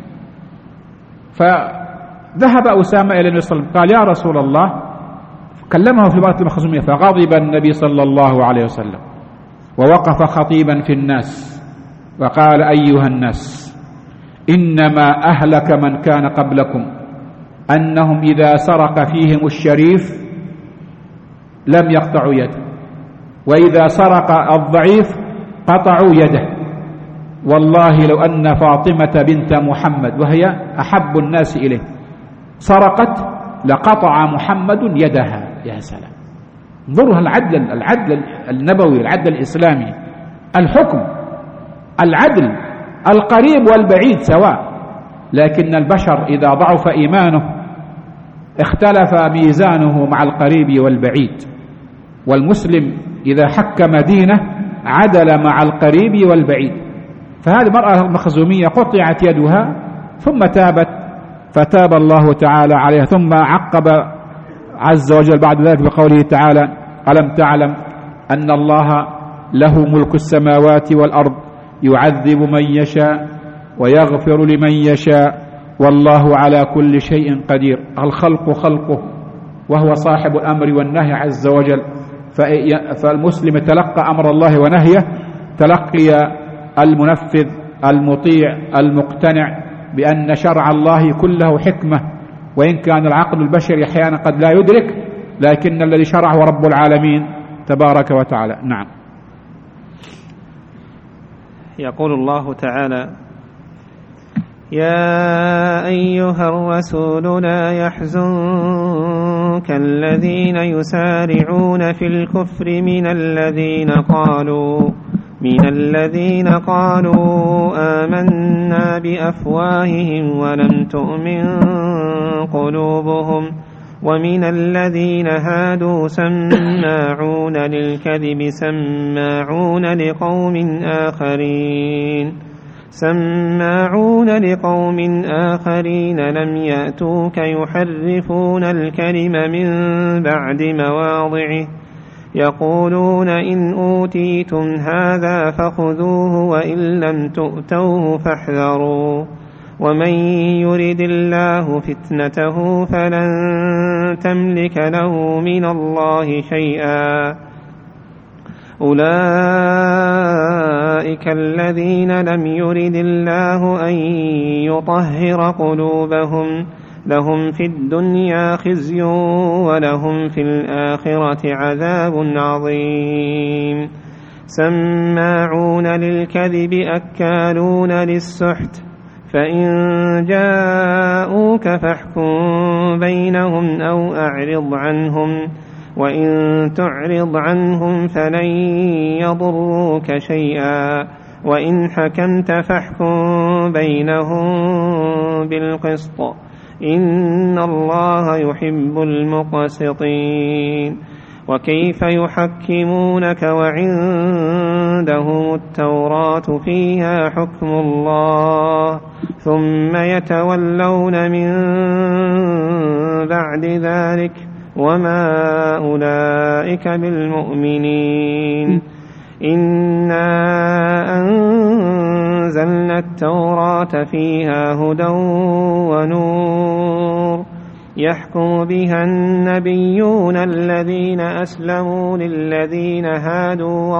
Speaker 1: فذهب أسامة إلى النبي صلى الله عليه وسلم قال يا رسول الله، كلمه في المرأة المخزومية، فغضب النبي صلى الله عليه وسلم ووقف خطيبا في الناس وقال أيها الناس إنما أهلك من كان قبلكم أنهم إذا سرق فيهم الشريف لم يقطعوا يده، وإذا سرق الضعيف قطعوا يده. والله لو أن فاطمة بنت محمد وهي أحب الناس إليه سرقت لقطع محمد يدها. يا سلام، انظروا العدل النبوي، العدل الإسلامي، الحكم، العدل، القريب والبعيد سواء. لكن البشر إذا ضعف إيمانه اختلف ميزانه مع القريب والبعيد، والمسلم إذا حكم دينه عدل مع القريب والبعيد. فهذه المرأة المخزومية قطعت يدها ثم تابت، فتاب الله تعالى عليها. ثم عقب عز وجل بعد ذلك بقوله تعالى ألم تعلم أن الله له ملك السماوات والأرض يعذب من يشاء ويغفر لمن يشاء والله على كل شيء قدير. الخلق خلقه وهو صاحب الأمر والنهي عز وجل، فالمسلم يتلقى أمر الله ونهيه تلقي المنفذ المطيع المقتنع بأن شرع الله كله حكمة، وإن كان العقل البشري أحيانا قد لا يدرك، لكن الذي شرعه رب العالمين تبارك وتعالى. نعم.
Speaker 2: يقول الله تعالى: يا أيها الرسول لا يحزنك الذين يسارعون في الكفر من الذين قالوا آمنا بأفواههم ولم تؤمن قلوبهم ومن الذين هادوا سماعون للكذب سماعون لقوم آخرين لم يأتوك يحرفون الكلم من بعد مواضعه يقولون إن أوتيتم هذا فخذوه وإن لم تؤتوه فاحذروا ومن يرد الله فتنته فلن تملك له من الله شيئا أولئك الذين لم يرد الله أن يطهر قلوبهم لهم في الدنيا خزي ولهم في الآخرة عذاب عظيم سماعون للكذب أكالون للسحت فإن جاءوك فاحكم بينهم أو أعرض عنهم وإن تعرض عنهم فلن يضروك شيئا وإن حكمت فاحكم بينهم بالقسط إن الله يحب المقسطين وكيف يحكمونك وعندهم التوراة فيها حكم الله ثم يتولون من بعد ذلك وما أولئك بالمؤمنين إنا أنزلنا التوراة فيها هدى ونور يحكم بها النبيون الذين أسلموا للذين هادوا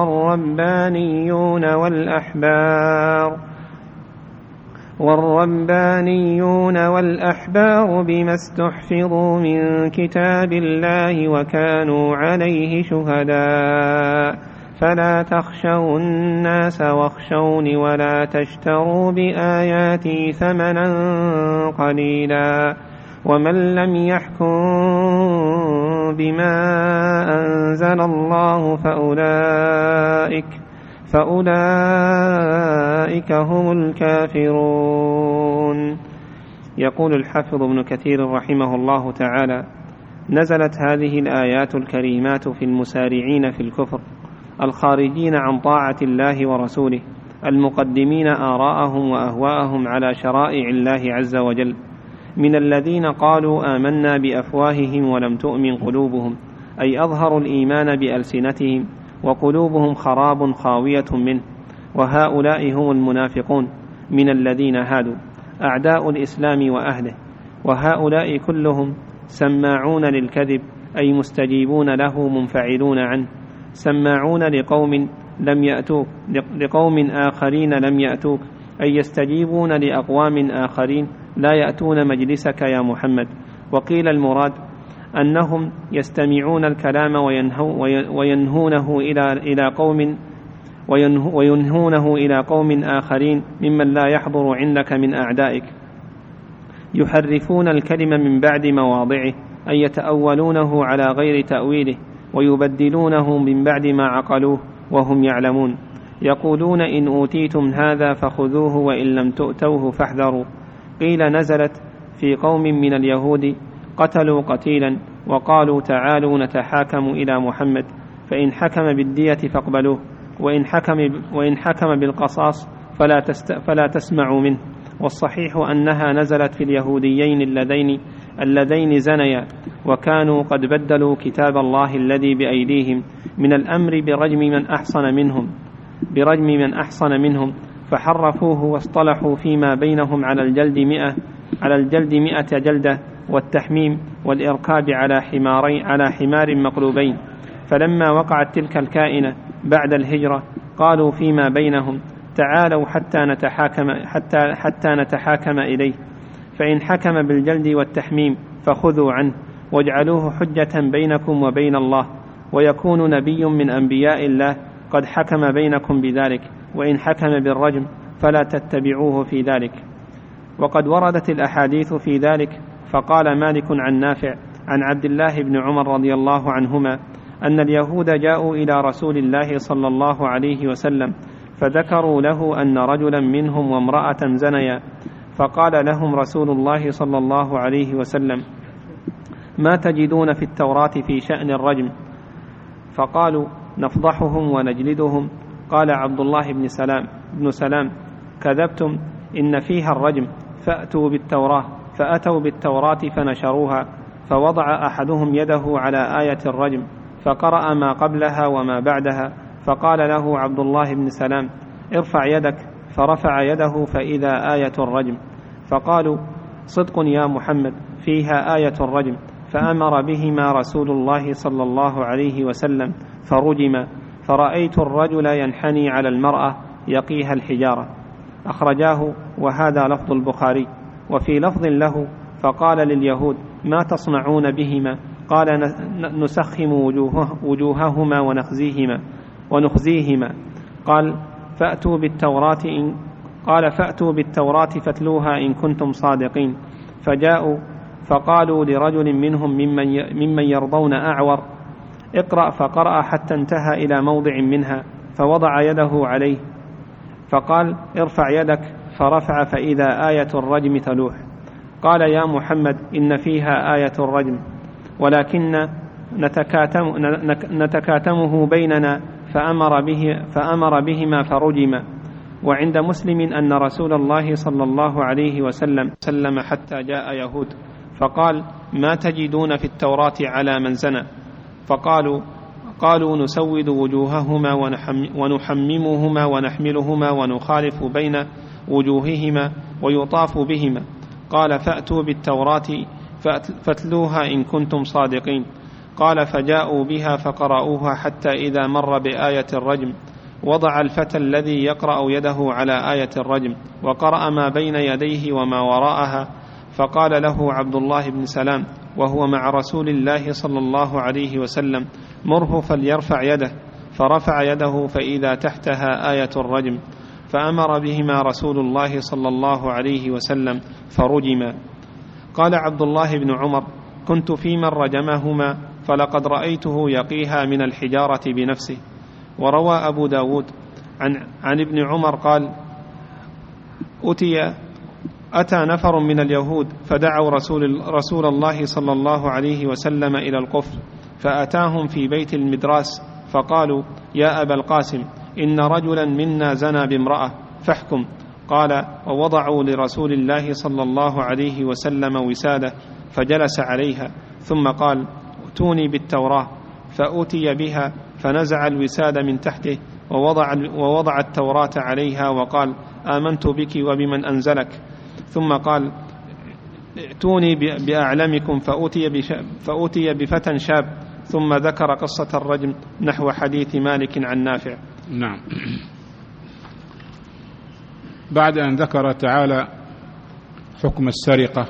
Speaker 2: والربانيون والأحبار بما استحفظوا من كتاب الله وكانوا عليه شهداء فلا تخشوا الناس واخشوني ولا تشتروا بآياتي ثمنا قليلا ومن لم يحكم بما أنزل الله فأولئك هم الكافرون. يقول الحافظ ابن كثير رحمه الله تعالى: نزلت هذه الآيات الكريمات في المسارعين في الكفر الخارجين عن طاعة الله ورسوله المقدمين آراءهم وأهواءهم على شرائع الله عز وجل من الذين قالوا آمنا بأفواههم ولم تؤمن قلوبهم أي أظهروا الإيمان بألسنتهم وقلوبهم خراب خاوية منه وهؤلاء هم المنافقون من الذين هادوا أعداء الإسلام وأهله وهؤلاء كلهم سماعون للكذب أي مستجيبون له منفعلون عنه سماعون لقوم آخرين لم يأتوك أي يستجيبون لأقوام آخرين لا يأتون مجلسك يا محمد. وقيل المراد أنهم يستمعون الكلام وينهونه إلى قوم آخرين ممن لا يحضر عندك من أعدائك يحرفون الكلمة من بعد مواضعه أي يتأولونه على غير تأويله ويبدلونه من بعد ما عقلوه وهم يعلمون يقولون إن أوتيتم هذا فخذوه وإن لم تؤتوه فاحذروا. قيل نزلت في قوم من اليهود قتلوا قتيلا وقالوا تعالوا نتحاكم إلى محمد فإن حكم بالدية فاقبلوه وإن حكم بالقصاص فلا تسمعوا منه. والصحيح أنها نزلت في اليهوديين اللذين زنيا وكانوا قد بدلوا كتاب الله الذي بأيديهم من الأمر برجم من أحصن منهم فحرفوه واصطلحوا فيما بينهم على الجلد 100 جلدة والتحميم والإركاب على حمار مقلوبين فلما وقعت تلك الكائنة بعد الهجرة قالوا فيما بينهم: تعالوا حتى نتحاكم إليه، فإن حكم بالجلد والتحميم فخذوا عنه واجعلوه حجة بينكم وبين الله، ويكون نبي من أنبياء الله قد حكم بينكم بذلك، وإن حكم بالرجم فلا تتبعوه في ذلك. وقد وردت الأحاديث في ذلك. فقال مالك عن نافع عن عبد الله بن عمر رضي الله عنهما أن اليهود جاءوا إلى رسول الله صلى الله عليه وسلم فذكروا له أن رجلا منهم وامرأة زنيا، فقال لهم رسول الله صلى الله عليه وسلم: ما تجدون في التوراة في شأن الرجم؟ فقالوا: نفضحهم ونجلدهم. قال عبد الله بن سلام: كذبتم، إن فيها الرجم، فأتوا بالتوراة فنشروها، فوضع أحدهم يده على آية الرجم فقرأ ما قبلها وما بعدها، فقال له عبد الله بن سلام: ارفع يدك، فرفع يده فإذا آية الرجم. فقالوا: صدق يا محمد، فيها آية الرجم. فأمر بهما رسول الله صلى الله عليه وسلم فرجما، فرأيت الرجل ينحني على المرأة يقيها الحجارة. أخرجاه، وهذا لفظ البخاري. وفي لفظ له: فقال لليهود: ما تصنعون بهما؟ قال: نسخم وجوههما ونخزيهما. قال: فأتوا بالتوراة فاتلوها إن كنتم صادقين. فجاءوا فقالوا لرجل منهم ممن يرضون أعور: اقرأ. فقرأ حتى انتهى إلى موضع منها، فوضع يده عليه، فقال: ارفع يدك، فرفع فإذا آية الرجم تلوح. قال: يا محمد، إن فيها آية الرجم، ولكن نتكاتمه بيننا، فأمر بهما فرجما. وعند مسلم أن رسول الله صلى الله عليه وسلم حتى جاء يهود فقال: ما تجدون في التوراة على من زنى؟ قالوا: نسود وجوههما ونحممهما ونحملهما ونخالف بين وجوههما ويطاف بهما. قال: فأتوا بالتوراة فاتلوها إن كنتم صادقين. قال: فجاءوا بها فقرأوها حتى إذا مر بآية الرجم وضع الفتى الذي يقرأ يده على آية الرجم وقرأ ما بين يديه وما وراءها. فقال له عبد الله بن سلام وهو مع رسول الله صلى الله عليه وسلم: مره فليرفع يده. فرفع يده فإذا تحتها آية الرجم، فأمر بهما رسول الله صلى الله عليه وسلم فرجما. قال عبد الله بن عمر: كنت في من رجمهما فلقد رأيته يقيها من الحجارة بنفسه. وروى أبو داود عن ابن عمر قال: أتى نفر من اليهود فدعوا رسول الله صلى الله عليه وسلم إلى الكفر، فأتاهم في بيت المدراس فقالوا: يا أبا القاسم، إن رجلا منا زنى بامرأة فاحكم. قال: ووضعوا لرسول الله صلى الله عليه وسلم وسادة فجلس عليها، ثم قال: ائتوني بالتوراة. فأتي بها فنزع الوساد من تحته ووضع التوراة عليها وقال: آمنت بك وبمن أنزلك. ثم قال: ائتوني بأعلمكم. فأتي بفتى شاب، ثم ذكر قصة الرجم نحو حديث مالك عن نافع.
Speaker 1: نعم. بعد أن ذكر تعالى حكم السرقة،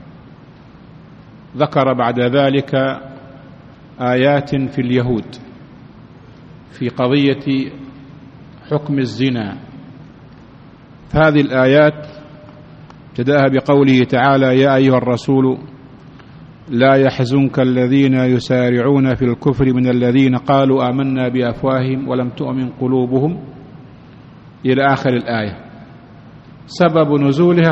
Speaker 1: ذكر بعد ذلك آيات في اليهود في قضية حكم الزنا. فهذه الآيات ابتدأها بقوله تعالى: يا أيها الرسول لا يحزنك الذين يسارعون في الكفر من الذين قالوا آمنا بأفواههم ولم تؤمن قلوبهم، إلى آخر الآية. سبب نزولها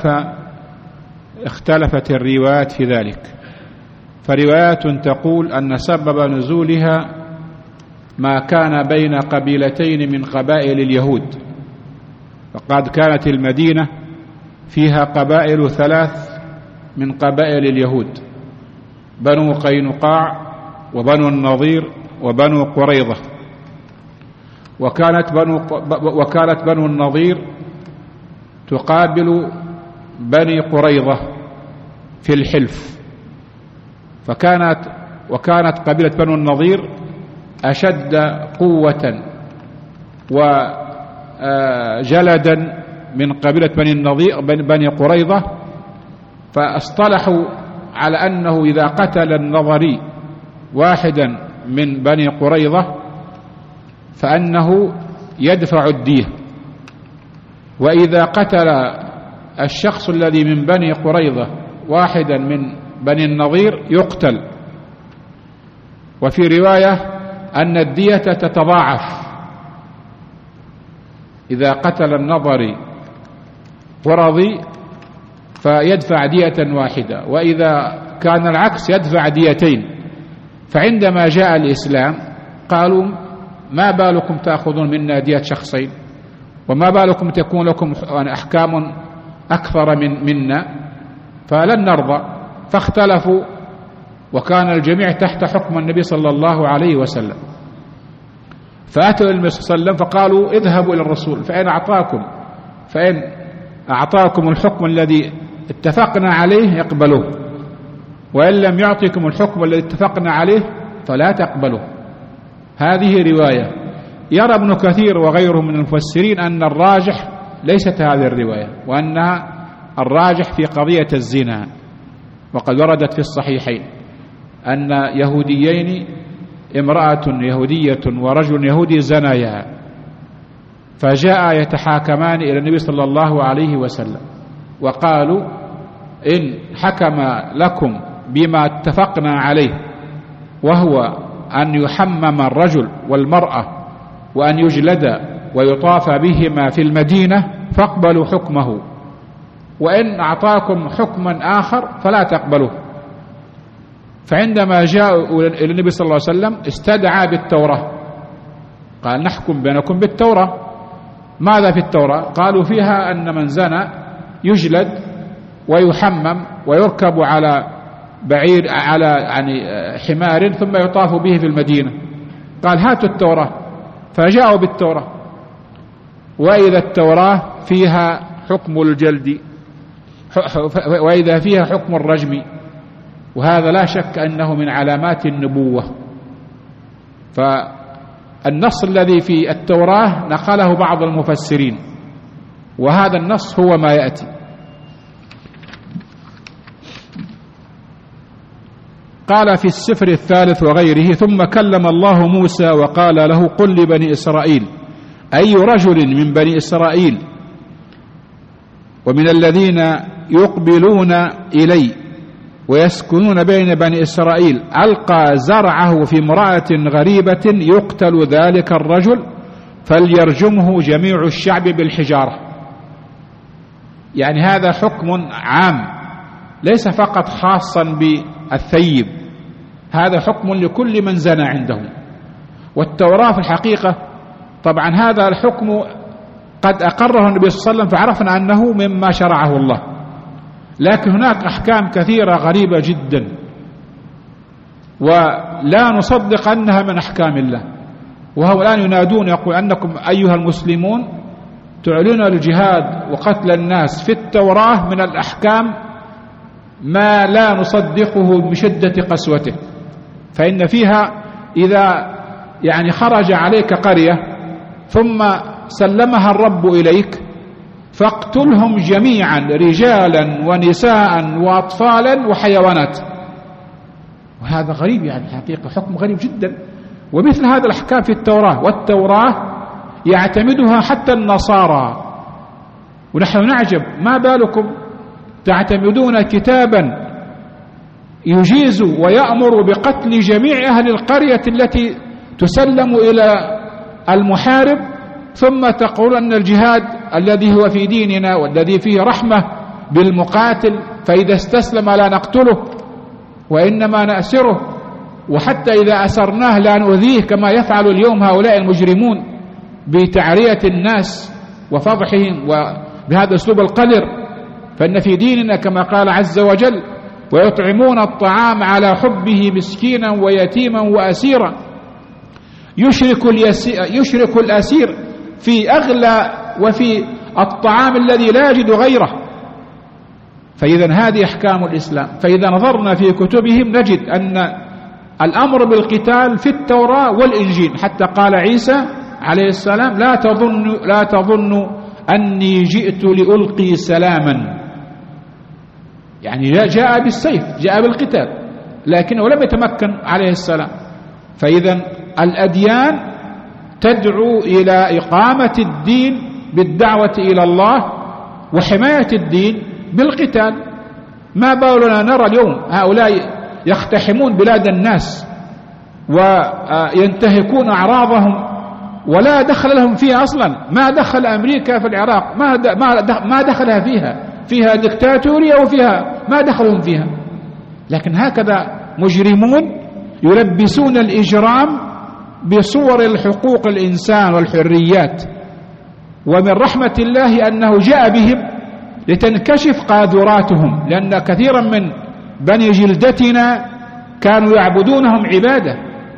Speaker 1: اختلفت الروايات في ذلك، فروايات تقول أن سبب نزولها ما كان بين قبيلتين من قبائل اليهود، فقد كانت المدينة فيها قبائل 3 من قبائل اليهود: بنو قينقاع وبنو النضير وبنو قريظة. وكانت بنو النضير تقابل بني قريظة في الحلف، وكانت قبيلة بنو النضير أشد قوة وجلدا من قبيلة بني النضير بني قريظة، فاصطلحوا على أنه إذا قتل النضري واحدا من بني قريظة فأنه يدفع الدية، وإذا قتل الشخص الذي من بني قريظة واحدا من بني النضير يقتل. وفي رواية أن الدية تتضاعف، إذا قتل النضري قرظي فيدفع دية واحدة، وإذا كان العكس يدفع ديتين. فعندما جاء الإسلام قالوا ما بالكم تأخذون منا دية شخصين، وما بالكم تكون لكم أحكام أكثر منا، فلن نرضى. فاختلفوا، وكان الجميع تحت حكم النبي صلى الله عليه وسلم. فأتوا النبي صلى الله عليه وسلم فقالوا اذهبوا إلى الرسول فإن أعطاكم الحكم الذي اتفقنا عليه يقبلوه، وإن لم يعطيكم الحكم الذي اتفقنا عليه فلا تقبلوه. هذه رواية. يرى ابن كثير وغيره من المفسرين أن الراجح ليست هذه الرواية، وأنها الراجح في قضية الزنا. وقد وردت في الصحيحين أن يهوديين، امرأة يهودية ورجل يهودي زنايا، فجاء يتحاكمان إلى النبي صلى الله عليه وسلم وقالوا إن حكم لكم بما اتفقنا عليه، وهو أن يحمم الرجل والمرأة وأن يجلد ويطاف بهما في المدينة فاقبلوا حكمه، وإن أعطاكم حكما آخر فلا تقبلوه. فعندما جاءوا إلى النبي صلى الله عليه وسلم استدعى بالتوراة، قال نحكم بينكم بالتوراة. ماذا في التوراة؟ قالوا فيها أن من زنى يجلد ويحمم ويركب على بعير على حمار ثم يطاف به في المدينة. قال هاتوا التوراة، فجاءوا بالتوراة، وإذا التوراة فيها حكم الجلد، وإذا فيها حكم الرجم، وهذا لا شك أنه من علامات النبوة. فالنص الذي في التوراة نقله بعض المفسرين، وهذا النص هو ما يأتي. قال في السفر الثالث وغيره: ثم كلم الله موسى وقال له قل لبني إسرائيل، أي رجل من بني إسرائيل ومن الذين يقبلون إلي ويسكنون بين بني إسرائيل ألقى زرعه في امرأة غريبة يقتل ذلك الرجل فليرجمه جميع الشعب بالحجارة. يعني هذا حكم عام ليس فقط خاصا بالثيب، هذا حكم لكل من زنى عندهم. والتوراة في الحقيقة طبعا هذا الحكم قد أقره النبي صلى الله عليه وسلم فعرفنا أنه مما شرعه الله، لكن هناك أحكام كثيرة غريبة جدا ولا نصدق أنها من أحكام الله. وهو الآن ينادون يقول أنكم أيها المسلمون تعلنون الجهاد وقتل الناس. في التوراة من الأحكام ما لا نصدقه بشدة قسوته، فإن فيها إذا خرج عليك قرية ثم سلمها الرب إليك فاقتلهم جميعا رجالا ونساء وأطفالا وحيوانات. وهذا غريب، حقيقة حكم غريب جدا. ومثل هذا الأحكام في التوراة، والتوراة يعتمدها حتى النصارى، ونحن نعجب ما بالكم تعتمدون كتابا يجيز ويأمر بقتل جميع أهل القرية التي تسلم إلى المحارب، ثم تقول أن الجهاد الذي هو في ديننا والذي فيه رحمة بالمقاتل فإذا استسلم لا نقتله وإنما نأسره، وحتى إذا أسرناه لا نؤذيه كما يفعل اليوم هؤلاء المجرمون بتعرية الناس وفضحهم وبهذا أسلوب القذر. فإن في ديننا كما قال عز وجل: ويطعمون الطعام على حبه مسكينا ويتيما وأسيرا. يشرك الأسير في أغلى وفي الطعام الذي لا يجد غيره. فإذا هذه أحكام الإسلام. فإذا نظرنا في كتبهم نجد أن الأمر بالقتال في التوراة والإنجيل، حتى قال عيسى عليه السلام: لا تظن أني جئت لألقي سلاما، يعني جاء بالسيف، جاء بالقتال، لكنه لم يتمكن عليه السلام. فإذا الأديان تدعو إلى إقامة الدين بالدعوة إلى الله وحماية الدين بالقتال. ما بالنا نرى اليوم هؤلاء يقتحمون بلاد الناس وينتهكون أعراضهم ولا دخل لهم فيها أصلا. ما دخل أمريكا في العراق، ما دخلها فيها دكتاتورية وفيها ما دخلهم فيها، لكن هكذا مجرمون يلبسون الإجرام بصور الحقوق الإنسان والحريات. ومن رحمة الله أنه جاء بهم لتنكشف قاذوراتهم، لأن كثيرا من بني جلدتنا كانوا يعبدونهم عبادة،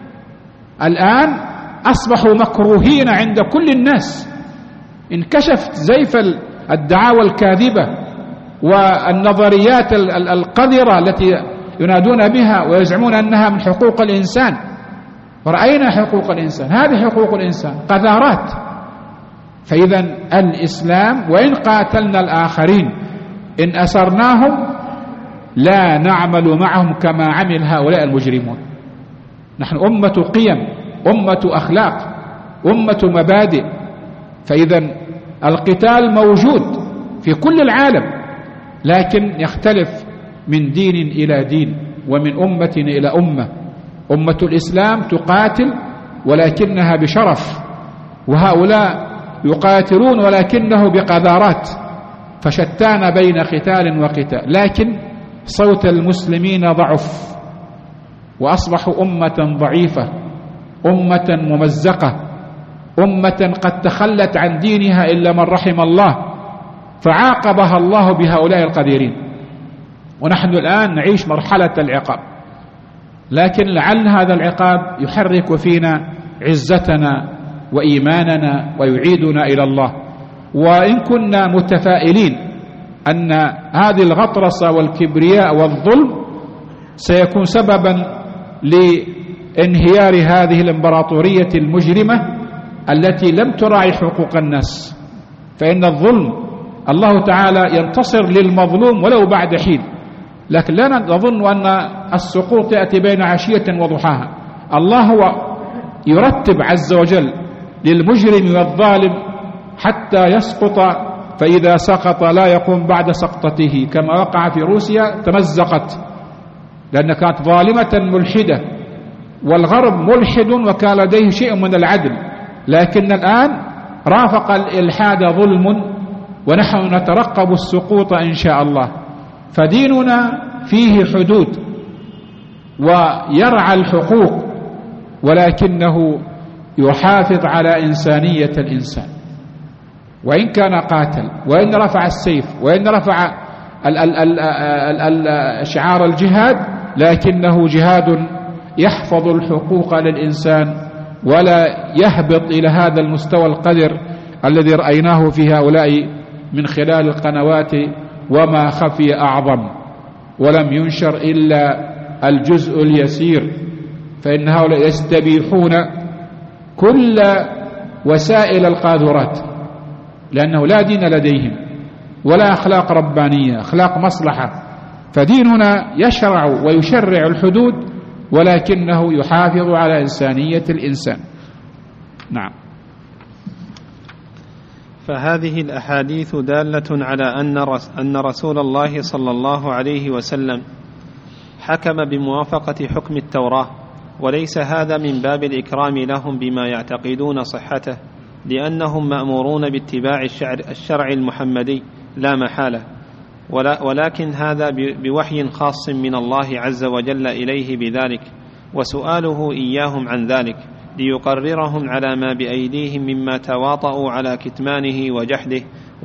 Speaker 1: الآن أصبحوا مكروهين عند كل الناس. انكشفت زيف الدعاوى الكاذبة والنظريات القذرة التي ينادون بها ويزعمون أنها من حقوق الإنسان. ورأينا حقوق الإنسان، هذه حقوق الإنسان قذارات. فإذا الإسلام وإن قاتلنا الآخرين إن أسرناهم لا نعمل معهم كما عمل هؤلاء المجرمون. نحن أمة قيم، أمة أخلاق، أمة مبادئ. فإذا القتال موجود في كل العالم، لكن يختلف من دين إلى دين ومن أمة إلى أمة. أمة الإسلام تقاتل ولكنها بشرف، وهؤلاء يقاتلون ولكنه بقذارات. فشتان بين قتال وقتال، لكن صوت المسلمين ضعف وأصبحوا أمة ضعيفة، أمة ممزقة، أمة قد تخلت عن دينها إلا من رحم الله، فعاقبها الله بهؤلاء القديرين. ونحن الآن نعيش مرحلة العقاب، لكن لعل هذا العقاب يحرك فينا عزتنا وإيماننا ويعيدنا إلى الله. وإن كنا متفائلين أن هذه الغطرسة والكبرياء والظلم سيكون سببا لانهيار هذه الإمبراطورية المجرمة التي لم تراعي حقوق الناس، فإن الظلم الله تعالى ينتصر للمظلوم ولو بعد حين، لكن لا نظن أن السقوط يأتي بين عشية وضحاها. الله هو يرتب عز وجل للمجرم والظالم حتى يسقط، فإذا سقط لا يقوم بعد سقطته، كما وقع في روسيا تمزقت لأن كانت ظالمة ملحدة، والغرب ملحد وكان لديه شيء من العدل، لكن الآن رافق الإلحاد ظلم، ونحن نترقب السقوط إن شاء الله. فديننا فيه حدود ويرعى الحقوق، ولكنه يحافظ على إنسانية الإنسان. وإن كان قاتل، وإن رفع السيف، وإن رفع شعار الجهاد، لكنه جهاد يحفظ الحقوق للإنسان ولا يهبط إلى هذا المستوى القذر الذي رأيناه في هؤلاء من خلال القنوات. وما خفي أعظم ولم ينشر إلا الجزء اليسير، فإن هؤلاء يستبيحون كل وسائل القاذورات، لأنه لا دين لديهم ولا أخلاق ربانية، أخلاق مصلحة. فديننا يشرع ويشرع الحدود، ولكنه يحافظ على إنسانية الإنسان. نعم.
Speaker 2: فهذه الأحاديث دالة على أن رسول الله صلى الله عليه وسلم حكم بموافقة حكم التوراة، وليس هذا من باب الإكرام لهم بما يعتقدون صحته، لأنهم مأمورون باتباع الشرع المحمدي لا محالة، ولكن هذا بوحي خاص من الله عز وجل إليه بذلك، وسؤاله إياهم عن ذلك ليقررهم على ما بأيديهم مما تواطؤوا على كتمانه وجحده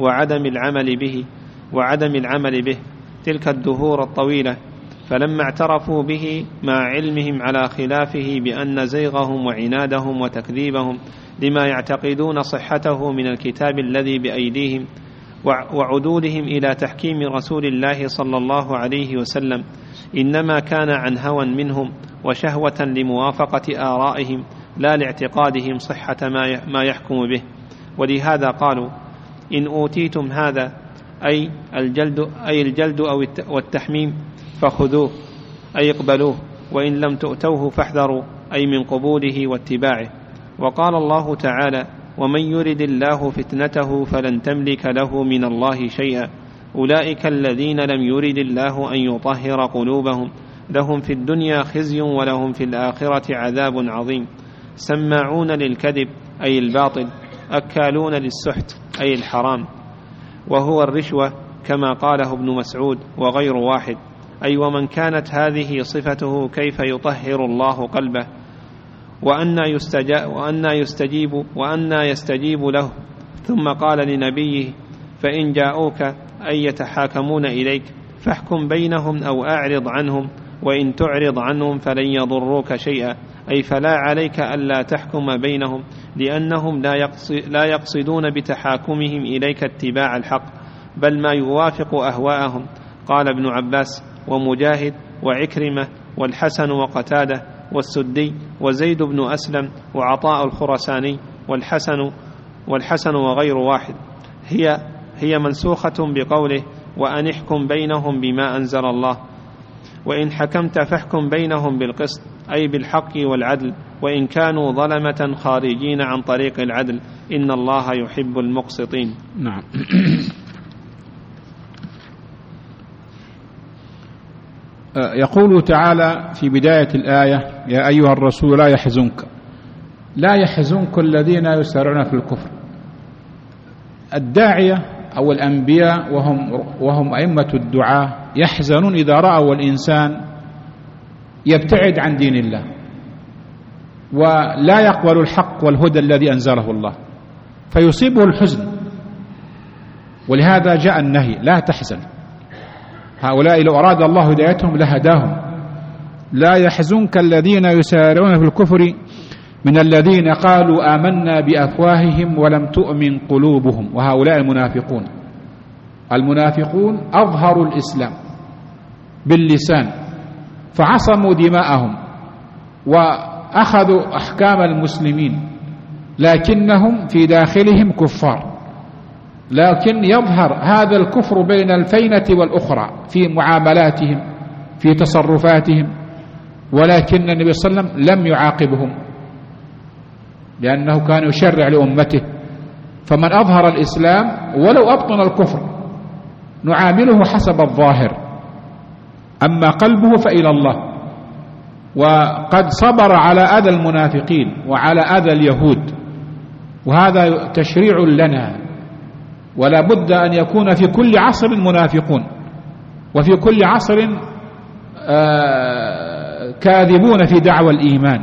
Speaker 2: وعدم العمل به تلك الدهور الطويلة. فلما اعترفوا به مع علمهم على خلافه بأن زيغهم وعنادهم وتكذيبهم لما يعتقدون صحته من الكتاب الذي بأيديهم وعدولهم إلى تحكيم رسول الله صلى الله عليه وسلم إنما كان عن هوى منهم وشهوة لموافقة آرائهم لا لاعتقادهم صحة ما يحكم به. ولهذا قالوا إن أوتيتم هذا أي الجلد أو والتحميم فخذوه أي اقبلوه، وإن لم تؤتوه فاحذروا أي من قبوله واتباعه. وقال الله تعالى ومن يرد الله فتنته فلن تملك له من الله شيئا أولئك الذين لم يرد الله أن يطهر قلوبهم لهم في الدنيا خزي ولهم في الآخرة عذاب عظيم. سماعون للكذب أي الباطل، أكالون للسحت أي الحرام، وهو الرشوة كما قاله ابن مسعود وغير واحد، أي ومن كانت هذه صفته كيف يطهر الله قلبه وأن يستجيب له. ثم قال لنبيه فإن جاءوك أي يتحاكمون إليك فاحكم بينهم أو أعرض عنهم، وإن تعرض عنهم فلن يضروك شيئا، أي فلا عليك ألا تحكم بينهم لأنهم لا يقصدون بتحاكمهم إليك اتباع الحق بل ما يوافق أهواءهم. قال ابن عباس ومجاهد وعكرمة والحسن وقتادة والسدي وزيد بن أسلم وعطاء الخرساني والحسن وغير واحد. هي منسوخة بقوله وأن احكم بينهم بما أنزل الله، وإن حكمت فاحكم بينهم بالقسط أي بالحق والعدل، وإن كانوا ظلمة خارجين عن طريق العدل إن الله يحب المقسطين.
Speaker 1: نعم. يقول تعالى في بداية الآية يا أيها الرسول لا يحزنك الذين يسارعون في الكفر. الداعية أو الأنبياء وهم أئمة الدعاة يحزنون إذا رأوا الإنسان يبتعد عن دين الله ولا يقبل الحق والهدى الذي أنزله الله، فيصيبه الحزن. ولهذا جاء النهي لا تحزن. هؤلاء لو أراد الله هدايتهم لهداهم. لا يحزنك الذين يسارعون في الكفر من الذين قالوا آمنا بأفواههم ولم تؤمن قلوبهم. وهؤلاء المنافقون أظهروا الإسلام باللسان فعصموا دماءهم وأخذوا أحكام المسلمين، لكنهم في داخلهم كفار. لكن يظهر هذا الكفر بين الفينة والأخرى في معاملاتهم في تصرفاتهم، ولكن النبي صلى الله عليه وسلم لم يعاقبهم لأنه كان يشرع لأمته. فمن أظهر الإسلام ولو أبطن الكفر نعامله حسب الظاهر، أما قلبه فإلى الله. وقد صبر على أذى المنافقين وعلى أذى اليهود، وهذا تشريع لنا، ولا بد أن يكون في كل عصر منافقون وفي كل عصر كاذبون في دعوى الإيمان.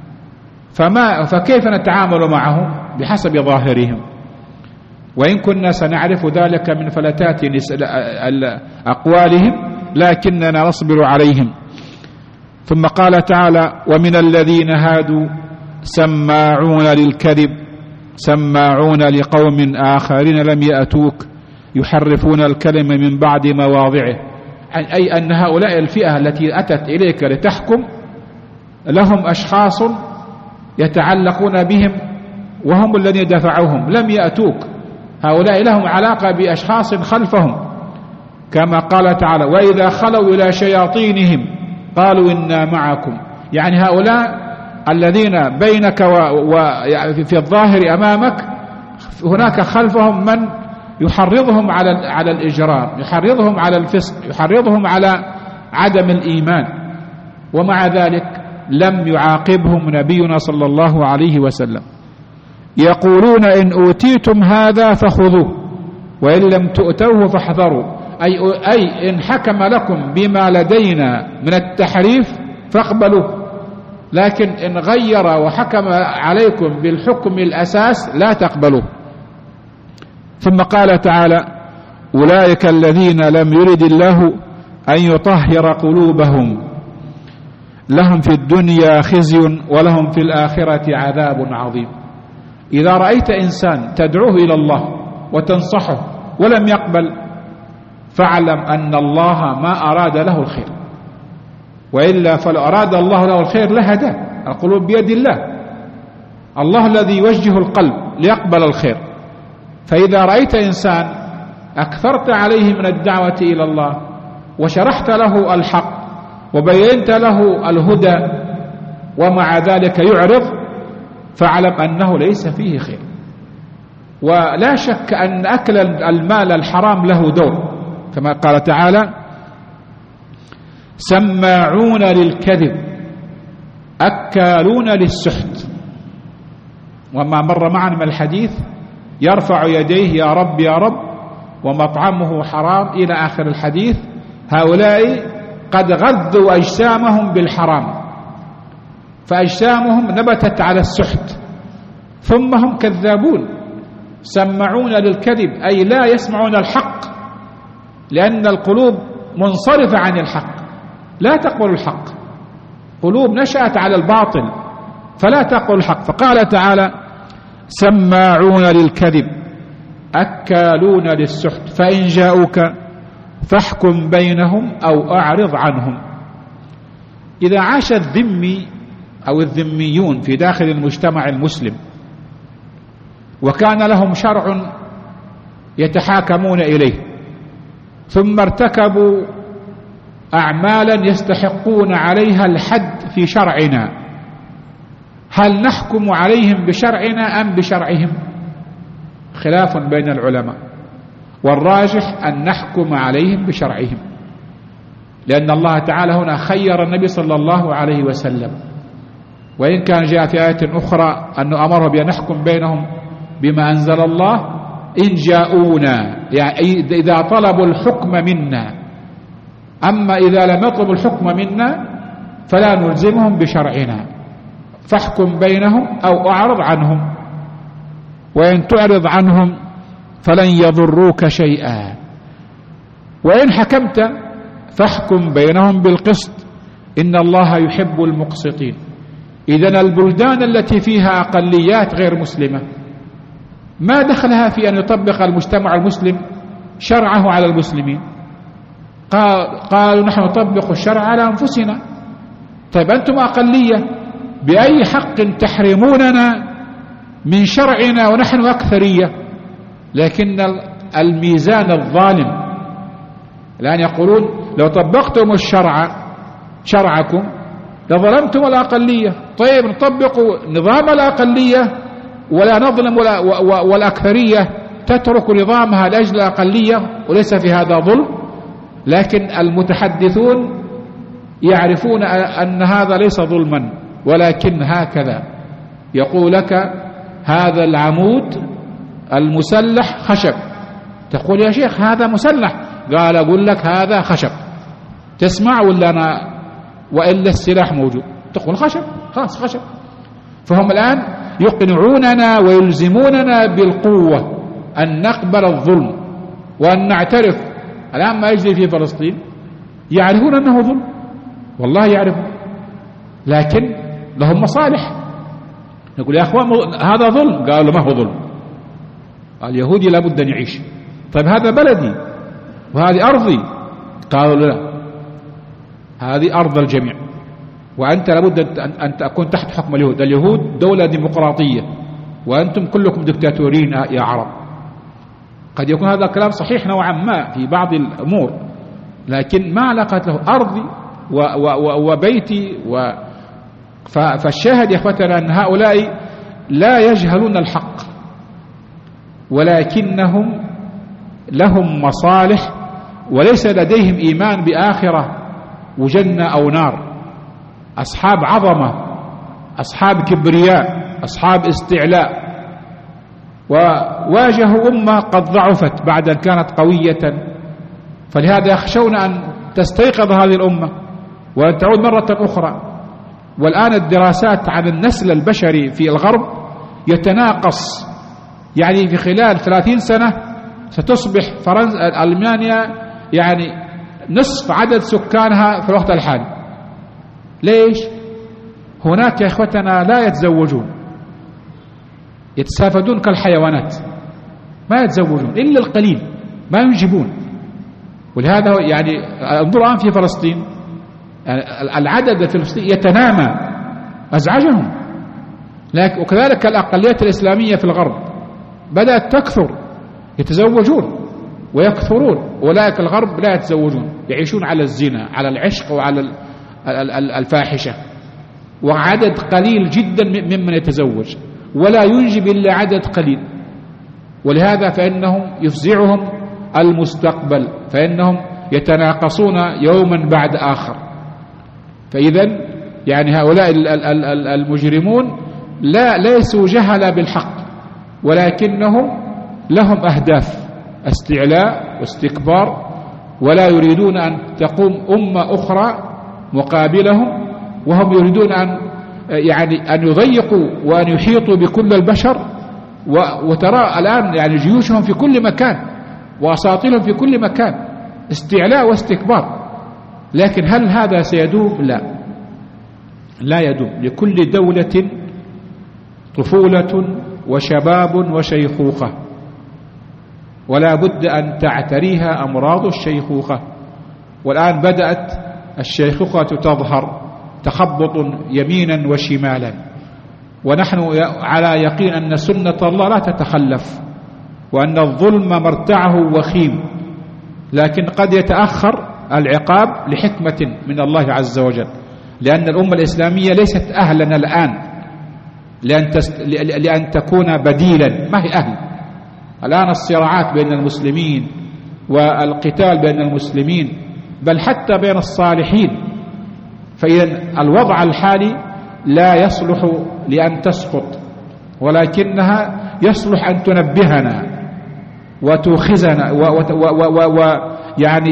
Speaker 1: فكيف نتعامل معهم؟ بحسب ظاهرهم، وإن كنا سنعرف ذلك من فلتات أقوالهم لكننا نصبر عليهم. ثم قال تعالى ومن الذين هادوا سماعون للكذب سماعون لقوم آخرين لم يأتوك يحرفون الكلم من بعد مواضعه، أي أن هؤلاء الفئة التي أتت إليك لتحكم لهم أشخاص يتعلقون بهم وهم الذين دفعوهم، لم يأتوك. هؤلاء لهم علاقة بأشخاص خلفهم، كما قال تعالى وإذا خلوا إلى شياطينهم قالوا إنا معكم. يعني هؤلاء الذين بينك وفي الظاهر أمامك هناك خلفهم من يحرضهم على الإجرام، يحرضهم على الفسق، يحرضهم على عدم الإيمان، ومع ذلك لم يعاقبهم نبينا صلى الله عليه وسلم. يقولون إن أوتيتم هذا فخذوه وإن لم تؤتوه فاحذروا، أي إن حكم لكم بما لدينا من التحريف فاقبلوه، لكن إن غير وحكم عليكم بالحكم الأساس لا تقبلوه. ثم قال تعالى أولئك الذين لم يرد الله أن يطهر قلوبهم لهم في الدنيا خزي ولهم في الآخرة عذاب عظيم. إذا رأيت إنسان تدعوه إلى الله وتنصحه ولم يقبل فاعلم أن الله ما أراد له الخير، وإلا فلو أراد الله له الخير لهداه. القلوب بيد الله، الله الذي يوجه القلب ليقبل الخير. فإذا رأيت إنسان أكثرت عليه من الدعوة إلى الله وشرحت له الحق وبينت له الهدى ومع ذلك يعرض، فاعلم أنه ليس فيه خير. ولا شك أن أكل المال الحرام له دور، كما قال تعالى: سماعون للكذب أكالون للسحت. وما مر معنا من الحديث: يرفع يديه يا رب يا رب ومطعمه حرام إلى آخر الحديث. هؤلاء قد غذوا أجسامهم بالحرام، فأجسامهم نبتت على السحت، ثم هم كذابون سمعون للكذب، أي لا يسمعون الحق، لأن القلوب منصرفة عن الحق، لا تقبل الحق. قلوب نشأت على الباطل فلا تقبل الحق. فقال تعالى: سماعون للكذب أكالون للسحت فإن جاءوك فاحكم بينهم أو أعرض عنهم. إذا عاش الذمي أو الذميون في داخل المجتمع المسلم وكان لهم شرع يتحاكمون إليه، ثم ارتكبوا أعمالا يستحقون عليها الحد في شرعنا، هل نحكم عليهم بشرعنا أم بشرعهم؟ خلاف بين العلماء، والراجح أن نحكم عليهم بشرعهم، لأن الله تعالى هنا خير النبي صلى الله عليه وسلم. وإن كان جاء في آية أخرى أنه أمره بأن نحكم بينهم بما أنزل الله إن جاءونا، يعني إذا طلبوا الحكم منا. أما إذا لم يطلبوا الحكم منا فلا نلزمهم بشرعنا، فاحكم بينهم أو أعرض عنهم، وإن تعرض عنهم فلن يضروك شيئا، وإن حكمت فاحكم بينهم بالقسط إن الله يحب المقسطين. إذن البلدان التي فيها أقليات غير مسلمة ما دخلها في أن يطبق المجتمع المسلم شرعه على المسلمين؟ قالوا نحن نطبق الشرع على أنفسنا. طيب أنتم أقلية، بأي حق تحرموننا من شرعنا ونحن أكثرية؟ لكن الميزان الظالم الآن يقولون لو طبقتم شرعكم لظلمتم الأقلية. طيب نطبق نظام الأقلية ولا نظلم والأكثرية تترك نظامها لأجل الأقلية، وليس في هذا ظلم. لكن المتحدثون يعرفون أن هذا ليس ظلما، ولكن هكذا يقول لك هذا العمود المسلح خشب، تقول يا شيخ هذا مسلح، قال أقول لك هذا خشب، تسمع ولا أنا؟ وإلا السلاح موجود، تقول خشب، خلاص خشب. فهم الآن يقنعوننا ويلزموننا بالقوة أن نقبل الظلم وأن نعترف. الآن ما يجري في فلسطين يعرفون أنه ظلم، والله يعرفون، لكن لهم مصالح. نقول يا أخوان هذا ظلم، قالوا ما هو ظلم، اليهودي لابد أن يعيش. طيب هذا بلدي وهذه أرضي، قالوا لا، هذه أرض الجميع وأنت لابد أن تكون تحت حكم اليهود. اليهود دولة ديمقراطية وأنتم كلكم دكتاتوريين يا عرب. قد يكون هذا الكلام صحيح نوعا ما في بعض الأمور، لكن ما علاقة له أرضي وبيتي فالشاهد يا أخوتنا أن هؤلاء لا يجهلون الحق، ولكنهم لهم مصالح وليس لديهم إيمان بآخرة وجنة أو نار. أصحاب عظمة، أصحاب كبرياء، أصحاب استعلاء، وواجهوا أمة قد ضعفت بعد أن كانت قوية، فلهذا يخشون أن تستيقظ هذه الأمة وأن تعود مرة أخرى. والآن الدراسات عن النسل البشري في الغرب يتناقص، يعني في خلال 30 سنة ستصبح ألمانيا يعني نصف عدد سكانها في الوقت الحالي. ليش؟ هناك يا إخوتنا لا يتزوجون، يتسافدون كالحيوانات، ما يتزوجون إلا القليل، ما ينجبون. ولهذا يعني انظروا الآن في فلسطين يعني العدد الفلسطيني يتنامى أزعجهم. وكذلك الأقليات الإسلامية في الغرب بدأت تكثر، يتزوجون ويكثرون، أولئك الغرب لا يتزوجون، يعيشون على الزنا، على العشق، وعلى الفاحشة، وعدد قليل جدا ممن يتزوج، ولا ينجب إلا عدد قليل. ولهذا فإنهم يفزعهم المستقبل، فإنهم يتناقصون يوما بعد آخر. فإذا يعني هؤلاء المجرمون ليسوا جهلا بالحق، ولكنهم لهم أهداف استعلاء واستكبار، ولا يريدون أن تقوم أمة أخرى مقابلهم، وهم يريدون أن يضيقوا وأن يحيطوا بكل البشر. وترى الآن يعني جيوشهم في كل مكان وأساطيلهم في كل مكان، استعلاء واستكبار. لكن هل هذا سيدوم؟ لا يدوم. لكل دولة طفولة وشباب وشيخوخة، ولا بد أن تعتريها أمراض الشيخوخة. والآن بدأت الشيخوخة تظهر، تخبط يمينا وشمالا، ونحن على يقين أن سنة الله لا تتخلف، وأن الظلم مرتعه وخيم، لكن قد يتأخر العقاب لحكمة من الله عز وجل، لأن الأمة الإسلامية ليست أهلا الآن لأن تكون بديلا، ما هي أهل. الآن الصراعات بين المسلمين والقتال بين المسلمين، بل حتى بين الصالحين. فإذا الوضع الحالي لا يصلح لأن تسقط، ولكنها يصلح أن تنبهنا وتوخزنا ويعني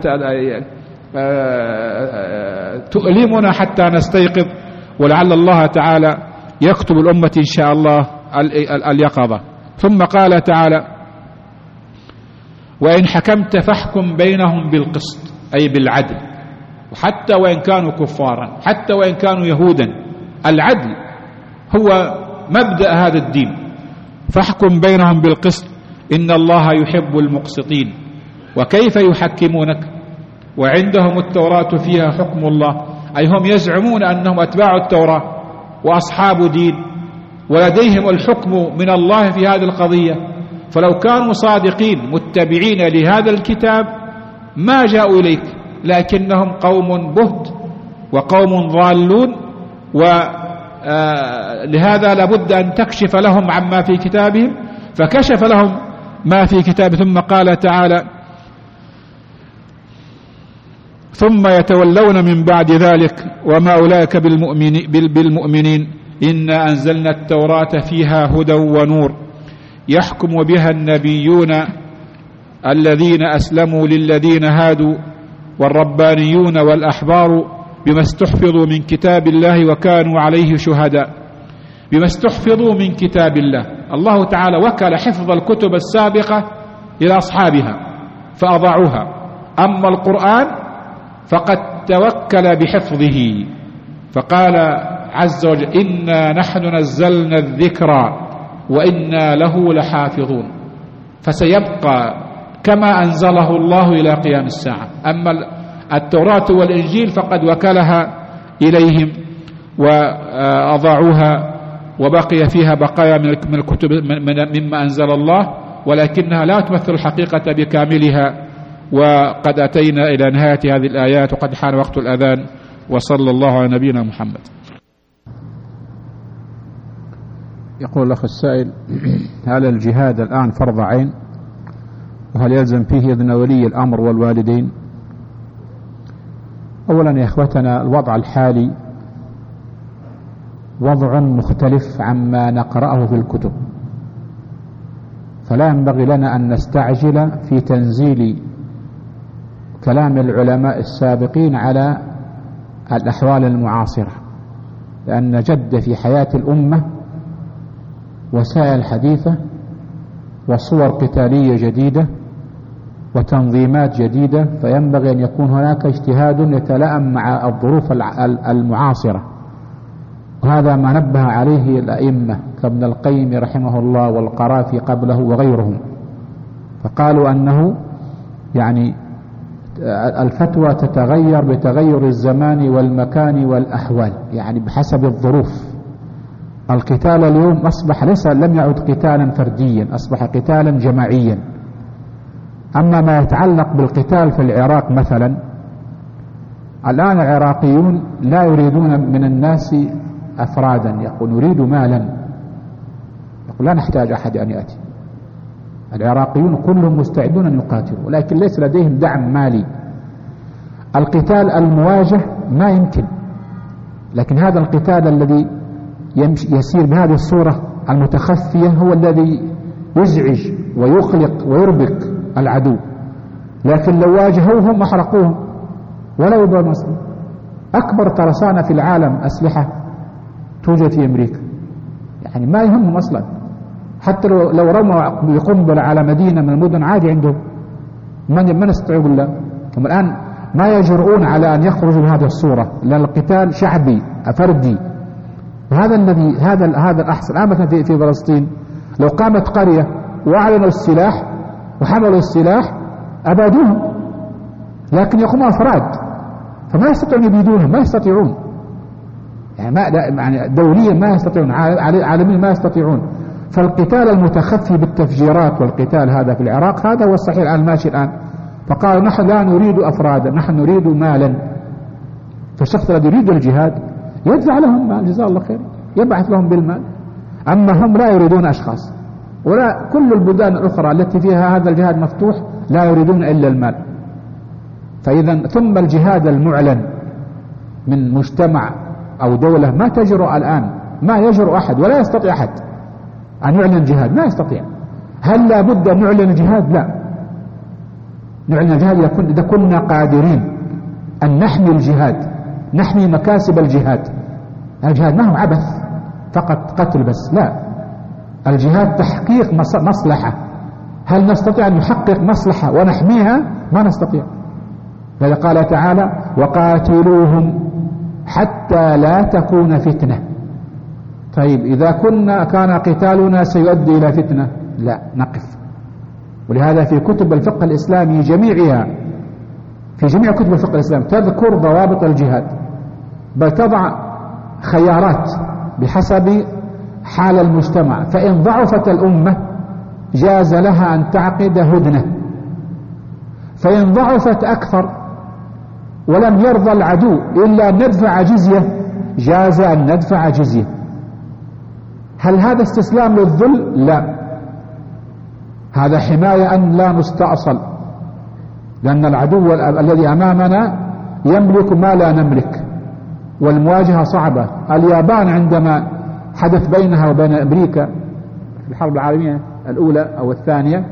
Speaker 1: تؤلمنا حتى نستيقظ، ولعل الله تعالى يكتب الأمة إن شاء الله اليقظة. ثم قال تعالى: وإن حكمت فاحكم بينهم بالقسط، أي بالعدل، وحتى وإن كانوا كفارا، حتى وإن كانوا يهودا. العدل هو مبدأ هذا الدين. فاحكم بينهم بالقسط إن الله يحب المقسطين. وكيف يحكمونك وعندهم التوراة فيها حكم الله؟ أي هم يزعمون أنهم أتباع التوراة وأصحاب دين، ولديهم الحكم من الله في هذه القضية. فلو كانوا صادقين متبعين لهذا الكتاب ما جاءوا إليك، لكنهم قوم بهت وقوم ضالون، ولهذا لابد أن تكشف لهم عما في كتابهم. فكشف لهم ما في كتابه. ثم قال تعالى: ثم يتولون من بعد ذلك وما أولئك بالمؤمنين إنا أنزلنا التوراة فيها هدى ونور يحكم بها النبيون الذين أسلموا للذين هادوا والربانيون والأحبار بما استحفظوا من كتاب الله وكانوا عليه شهداء. بما استحفظوا من كتاب الله، الله تعالى وكل حفظ الكتب السابقة إلى أصحابها فأضعوها، أما القرآن فقد توكل بحفظه، فقال عز وجل: إنا نحن نزلنا الذكر وإنا له لحافظون. فسيبقى كما أنزله الله إلى قيام الساعة. أما التوراة والإنجيل فقد وكلها إليهم وأضاعوها، وبقي فيها بقايا من الكتب مما أنزل الله، ولكنها لا تمثل الحقيقة بكاملها. وقد أتينا إلى نهاية هذه الآيات، وقد حان وقت الأذان، وصلى الله على نبينا محمد. يقول الأخ السائل: هل الجهاد الآن فرض عين؟ وهل يلزم فيه إذن ولي الأمر والوالدين؟ أولا يا إخوتنا، الوضع الحالي وضع مختلف عما نقرأه في الكتب، فلا ينبغي لنا أن نستعجل في تنزيل كلام العلماء السابقين على الأحوال المعاصرة، لأن جد في حياة الأمة وسائل حديثة وصور قتالية جديدة وتنظيمات جديدة، فينبغي أن يكون هناك اجتهاد يتلائم مع الظروف المعاصرة. وهذا ما نبه عليه الأئمة كابن القيم رحمه الله والقرافي قبله وغيرهم، فقالوا أنه يعني الفتوى تتغير بتغير الزمان والمكان والأحوال، يعني بحسب الظروف. القتال اليوم أصبح لم يعد قتالا فرديا، أصبح قتالا جماعيا. أما ما يتعلق بالقتال في العراق مثلا، الآن العراقيون لا يريدون من الناس أفرادا، يقول نريد مالا، يقول لا نحتاج أحد أن يأتي. العراقيون كلهم مستعدون أن يقاتلوا، ولكن ليس لديهم دعم مالي. القتال المواجه ما يمكن، لكن هذا القتال الذي يسير بهذه الصورة المتخفية هو الذي يزعج ويقلق ويربك العدو. لكن لو واجهوهم أحرقوهم ولا يضر مسلم. أكبر ترسانة في العالم أسلحة توجد في أمريكا، يعني ما يهمهم أصلا. حتى لو رموا بقنبلة على مدينة من المدن عادي عندهم، من يستطيعوا بالله. هم الآن ما يجرؤون على أن يخرجوا بهذه الصورة، لأن القتال شعبي فردي. وهذا الذي هذا الأحسن. الآن مثلا في فلسطين لو قامت قرية وأعلنوا السلاح وحملوا السلاح أبادوهم، لكن يقوموا أفراد فما يستطيعون يبيدونهم، ما يستطيعون، يعني دوليا ما يستطيعون، عالميا ما يستطيعون. فالقتال المتخفي بالتفجيرات والقتال هذا في العراق هذا هو الصحيح الآن ماشي الآن. فقالوا نحن لا نريد أفرادا، نحن نريد مالا. فالشخص الذي يريد الجهاد يدفع لهم مال، جزاه الله خير، يبعث لهم بالمال. أما هم لا يريدون أشخاص، ولا كل البلدان الأخرى التي فيها هذا الجهاد مفتوح لا يريدون إلا المال. فإذا ثم الجهاد المعلن من مجتمع أو دولة ما تجرؤ الآن، ما يجرؤ أحد ولا يستطيع أحد أن يعلن جهاد، ما يستطيع. هل لا بد أن نعلن الجهاد؟ لا، نعلن الجهاد إذا كنا قادرين أن نحمي الجهاد، نحمي مكاسب الجهاد. الجهاد ما هو عبث فقط قتل بس، لا، الجهاد تحقيق مصلحة. هل نستطيع أن نحقق مصلحة ونحميها؟ ما نستطيع. لذا قال تعالى وقاتلوهم حتى لا تكون فتنة. طيب إذا كان قتالنا سيؤدي إلى فتنة، لا، نقف. ولهذا في كتب الفقه الإسلامي جميعها، في جميع كتب الفقه الإسلامي تذكر ضوابط الجهاد، بل تضع خيارات بحسب حال المجتمع. فإن ضعفت الأمة جاز لها أن تعقد هدنة، فإن ضعفت أكثر ولم يرضى العدو إلا أن ندفع جزية جاز أن ندفع جزية. هل هذا استسلام للذل؟ لا، هذا حماية أن لا نستأصل، لأن العدو الذي أمامنا يملك ما لا نملك، والمواجهة صعبة. اليابان عندما حدث بينها وبين أمريكا في الحرب العالمية الأولى أو الثانية،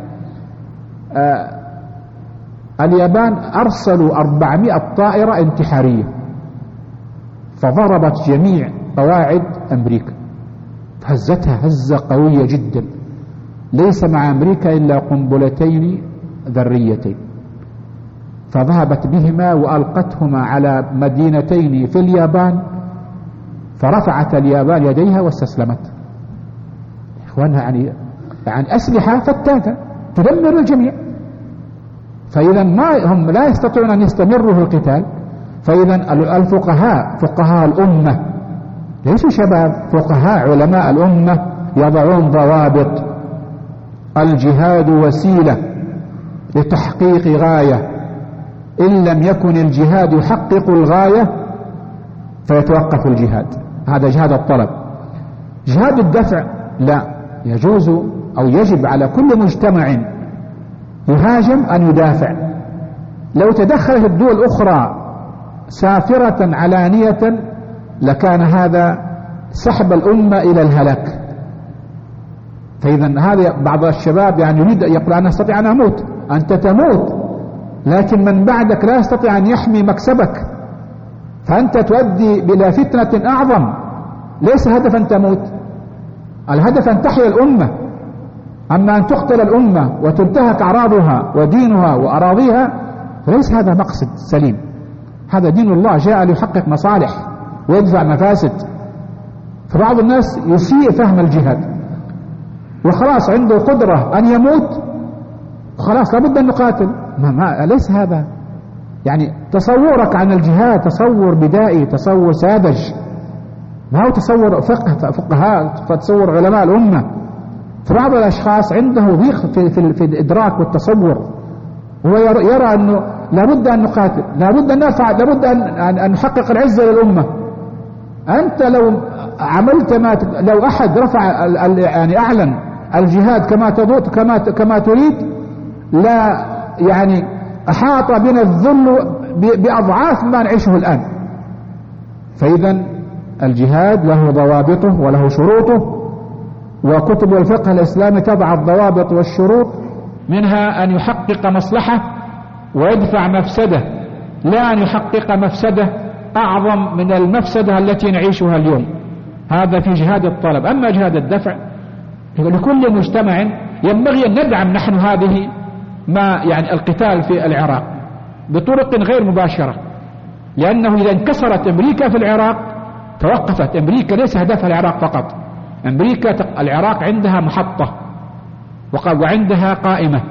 Speaker 1: اليابان أرسلوا 400 طائرة انتحارية فضربت جميع قواعد أمريكا، هزتها هزة قوية جدا. ليس مع أمريكا إلا قنبلتين ذريتين، فذهبت بهما وألقتهما على مدينتين في اليابان، فرفعت اليابان يديها واستسلمت. إخوانها يعني أسلحة فتاكة تدمر الجميع. فإذا هم لا يستطيعون أن يستمروا في القتال. فإذا الفقهاء، فقهاء الأمة ليسوا شباب، فقهاء علماء الأمة يضعون ضوابط. الجهاد وسيلة لتحقيق غاية، إن لم يكن الجهاد يحقق الغاية فيتوقف الجهاد. هذا جهاد الطلب. جهاد الدفع لا، يجوز أو يجب على كل مجتمع يهاجم أن يدافع. لو تدخلت الدول الأخرى سافرة علانية لكان هذا سحب الأمة إلى الهلاك. فإذا هذا بعض الشباب يعني يريد يقول أنا أستطيع أن أموت. أنت تموت، لكن من بعدك لا يستطيع أن يحمي مكسبك، فأنت تؤدي إلى فتنة أعظم. ليس هدفا تموت، الهدف أن تحيا الأمة. أما أن تقتل الأمة وتنتهك أعراضها ودينها وأراضيها فليس هذا مقصد سليم. هذا دين الله جاء ليحقق مصالح ويدفع مفاسد. فبعض الناس يسيء فهم الجهاد وخلاص عنده قدرة أن يموت، خلاص لابد أن نقاتل. ليس هذا.
Speaker 3: يعني تصورك عن الجهاد تصور بدائي، تصور ساذج، ما هو تصور فقهاء، تصور علماء الأمة. فبعض الأشخاص عنده ضيق في الإدراك والتصور، هو يرى أنه لابد أن نقاتل، لابد أن نرفع، لابد أن نحقق العزة للأمة. أنت لو عملت لو أحد رفع يعني أعلن الجهاد كما تريد، لا يعني أحاط بنا الذل بأضعاف ما نعيشه الآن. فإذا الجهاد له ضوابطه وله شروطه، وكتب الفقه الإسلامي تضع الضوابط والشروط، منها أن يحقق مصلحة ويدفع مفسدة، لا أن يحقق مفسدة أعظم من المفسدة التي نعيشها اليوم. هذا في جهاد الطلب. أما جهاد الدفع لكل مجتمع ينبغي أن ندعم نحن هذه ما يعني القتال في العراق بطرق غير مباشرة، لأنه إذا انكسرت أمريكا في العراق توقفت. أمريكا ليس هدفها العراق فقط، أمريكا العراق عندها محطة وعندها قائمة،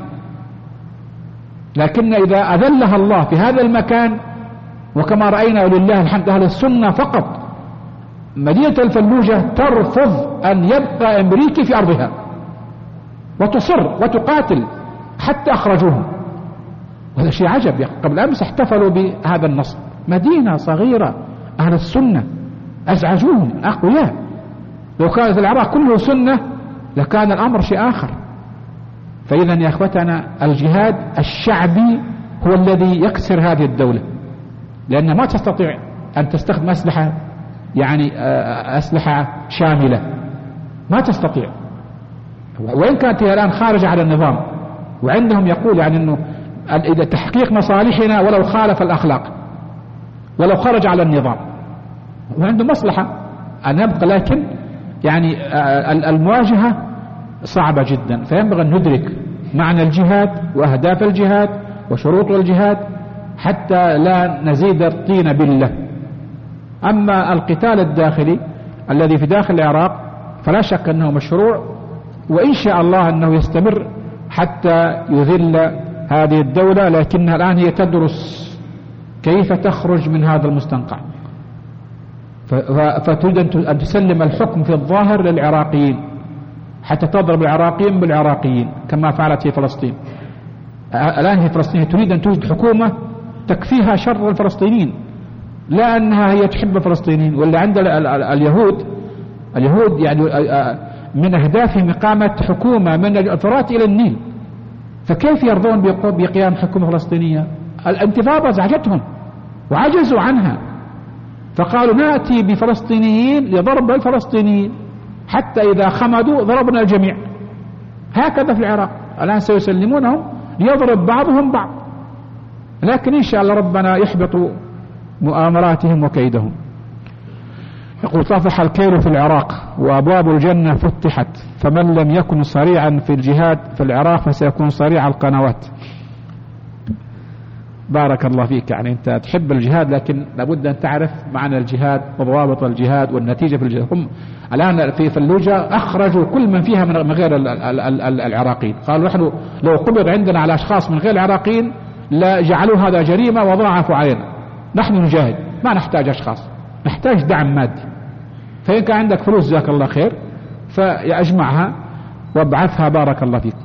Speaker 3: لكن إذا أذلها الله في هذا المكان، وكما رأينا ولله الحمد أهل السنة فقط، مدينة الفلوجة ترفض أن يبقى أمريكي في أرضها وتصر وتقاتل حتى أخرجوهم. وهذا شيء عجب. قبل أمس احتفلوا بهذا النصر، مدينة صغيرة أهل السنة أزعجوهم أقوياء. لو كانت العراق كله سنة لكان الأمر شيء آخر. فإذا يا أخوتنا الجهاد الشعبي هو الذي يكسر هذه الدولة، لأن ما تستطيع أن تستخدم أسلحة يعني أسلحة شاملة، ما تستطيع. وإن كانت هي الآن خارجة على النظام، وعندهم يقول يعني أنه إذا تحقيق مصالحنا ولو خالف الأخلاق، ولو خرج على النظام، وعنده مصلحة أن يبقى. لكن يعني المواجهة صعبة جدا. فينبغي أن ندرك معنى الجهاد وأهداف الجهاد وشروط الجهاد حتى لا نزيد الطين بلة. أما القتال الداخلي الذي في داخل العراق فلا شك أنه مشروع، وإن شاء الله أنه يستمر حتى يذل هذه الدولة، لكنها الآن هي تدرس كيف تخرج من هذا المستنقع، فتريد أن تسلم الحكم في الظاهر للعراقيين حتى تضرب العراقيين بالعراقيين كما فعلت في فلسطين. الآن هي فلسطين تريد أن توجد حكومة تكفيها شر الفلسطينيين، لا أنها هي تحب الفلسطينيين. ولا عند اليهود يعني من أهدافهم إقامة حكومة من الفرات إلى النيل، فكيف يرضون بقيام حكومة فلسطينية؟ الانتفاضة ازعجتهم وعجزوا عنها، فقالوا نأتي بفلسطينيين لضرب الفلسطينيين، حتى إذا خمدوا ضربنا الجميع. هكذا في العراق الآن سيسلمونهم ليضرب بعضهم بعض، لكن إن شاء الله ربنا يحبط مؤامراتهم وكيدهم. يقول طفح الكيل في العراق وأبواب الجنة فتحت، فمن لم يكن صريعا في الجهاد في العراق فسيكون صريع القنوات. بارك الله فيك. يعني أنت تحب الجهاد، لكن لابد أن تعرف معنى الجهاد وضوابط الجهاد والنتيجة في الجهاد. هم الآن في فلوجة أخرجوا كل من فيها من غير العراقيين. قالوا نحن لو قبض عندنا على أشخاص من غير العراقيين لجعلوا هذا جريمة وضاعفوا علينا. نحن نجاهد، ما نحتاج أشخاص، نحتاج دعم مادي. فإن كان عندك فلوس جزاك الله خير فأجمعها وابعثها. بارك الله فيك.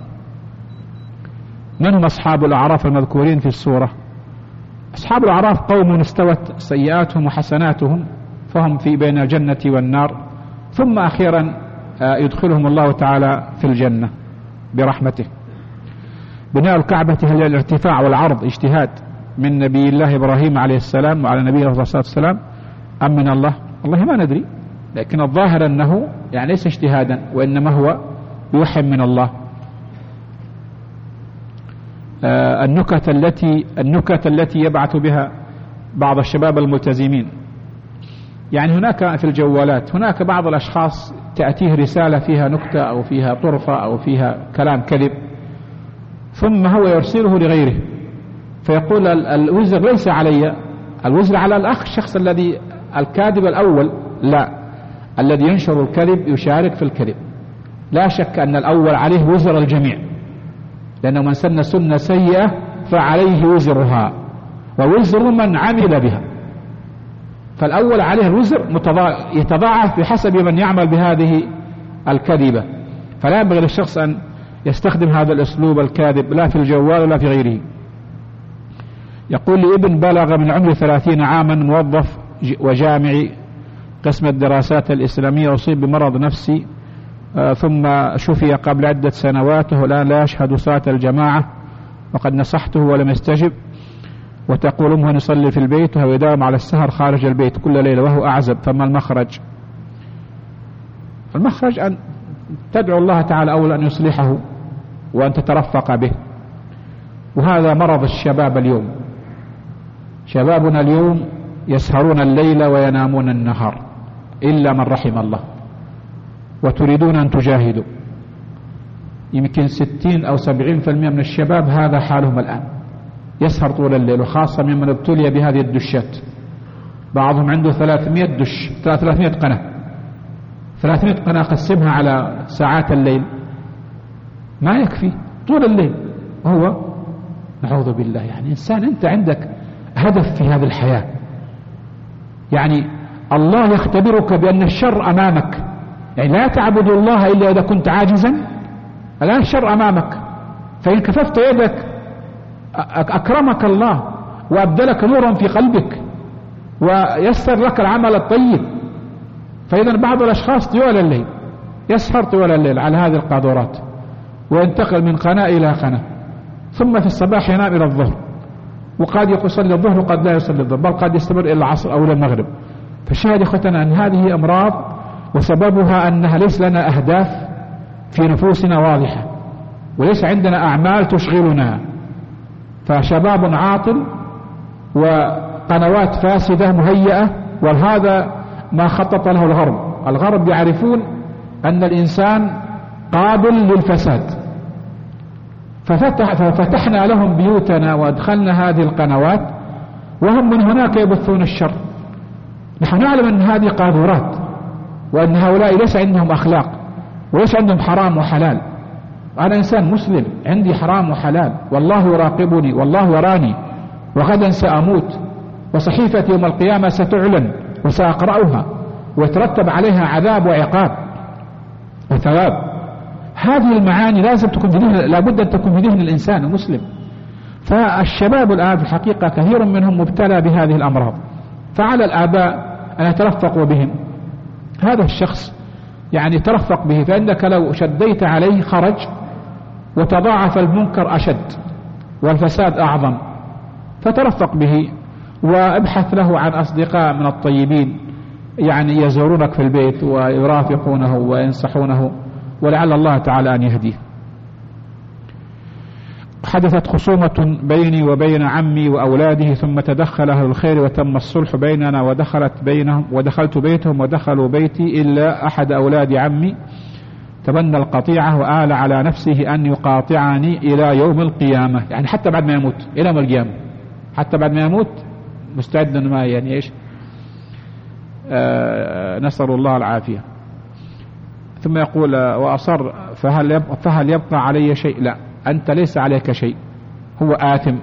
Speaker 3: من هم أصحاب الأعراف المذكورين في السورة؟ أصحاب الأعراف قوم استوت سيئاتهم وحسناتهم، فهم في بين الجنة والنار، ثم أخيرا يدخلهم الله تعالى في الجنة برحمته. بناء الكعبة هل الارتفاع والعرض اجتهاد من نبي الله إبراهيم عليه السلام وعلى نبيه الصلاة والسلام أم من الله؟ والله ما ندري، لكن الظاهر أنه يعني ليس اجتهادا، وإنما هو يوحي من الله. النكت التي يبعث بها بعض الشباب الملتزمين، يعني هناك في الجوالات هناك بعض الأشخاص تأتيه رسالة فيها نكتة أو فيها طرفة أو فيها كلام كذب، ثم هو يرسله لغيره فيقول الوزر ليس علي، الوزر على الأخ، الشخص الذي الكاذب الأول، لا، الذي ينشر الكذب يشارك في الكذب. لا شك أن الأول عليه وزر الجميع، لأنه من سن سنة سيئة فعليه وزرها، ووزر من عمل بها. فالأول عليه الوزر يتضاعف بحسب من يعمل بهذه الكذبة. فلا ينبغي للشخص أن يستخدم هذا الأسلوب الكاذب لا في الجوال ولا في غيره. يقول لي ابن بلغ من عمر 30 عاما، موظف وجامعي قسم الدراسات الإسلامية، أصيب بمرض نفسي ثم شفي قبل عدة سنوات، والآن لا يشهد صلاة الجماعة وقد نصحته ولم يستجب، وتقول أمه أن يصلي في البيت وهو يداوم على السهر خارج البيت كل ليلة وهو أعزب، فما المخرج؟ المخرج أن تدعو الله تعالى أولا أن يصلحه وأن تترفق به. وهذا مرض الشباب اليوم، شبابنا اليوم يسهرون الليل وينامون النهار إلا من رحم الله، وتريدون أن تجاهدوا. يمكن 60 أو 70% من الشباب هذا حالهم الآن، يسهر طول الليل، وخاصة ممن ابتلي بهذه الدشات. بعضهم عنده 300 دش، 300 قناة، 300 قناة قسمها على ساعات الليل ما يكفي طول الليل. وهو نعوذ بالله، يعني إنسان أنت عندك هدف في هذه الحياة، يعني الله يختبرك بأن الشر أمامك، يعني لا تعبد الله إلا إذا كنت عاجزا. الآن الشر أمامك، فإن كففت يدك أكرمك الله وأبدلك نورا في قلبك ويسر لك العمل الطيب. فإذا بعض الأشخاص طوال الليل يسهر طوال الليل على هذه القاذورات وينتقل من قناة إلى قناة، ثم في الصباح ينام إلى الظهر، وقد يصلي الظهر وقد لا يصلي الظهر، بل قد يستمر إلى العصر أو إلى المغرب. فالشاهد يا أخوتنا أن هذه أمراض، وسببها أنها ليس لنا أهداف في نفوسنا واضحة، وليس عندنا أعمال تشغلنا. فشباب عاطل وقنوات فاسدة مهيئة، وهذا ما خطط له الغرب. الغرب يعرفون أن الإنسان قابل للفساد، ففتحنا لهم بيوتنا وأدخلنا هذه القنوات، وهم من هناك يبثون الشر. نحن نعلم أن هذه قاذورات، وأن هؤلاء ليس عندهم أخلاق وليس عندهم حرام وحلال. أنا إنسان مسلم عندي حرام وحلال، والله يراقبني والله يراني، وغدا سأموت، وصحيفتي يوم القيامة ستعلن وسأقرأها ويترتب عليها عذاب وعقاب وثواب. هذه المعاني لازم تكون في ذهن، لابد أن تكون في ذهن الإنسان المسلم. فالشباب الآن في الحقيقة كثير منهم مبتلى بهذه الأمراض، فعلى الآباء أن يترفقوا بهم. هذا الشخص يعني ترفق به، فإنك لو شديت عليه خرج، وتضاعف المنكر أشد والفساد أعظم. فترفق به وابحث له عن أصدقاء من الطيبين يعني يزورونك في البيت ويرافقونه وينصحونه، ولعل الله تعالى أن يهديه. حدثت خصومة بيني وبين عمي وأولاده، ثم تدخل أهل الخير وتم الصلح بيننا، ودخلت بيتهم ودخلوا بيتي، إلا أحد أولاد عمي تبنى القطيعة وآل على نفسه أن يقاطعني إلى يوم القيامة، يعني حتى بعد ما يموت إلى يوم القيامة، حتى بعد ما يموت مستعد ما يعني إيش نسأل الله العافية. ثم يقول وأصر فهل يبقى علي شيء؟ لا، أنت ليس عليك شيء، هو آثم،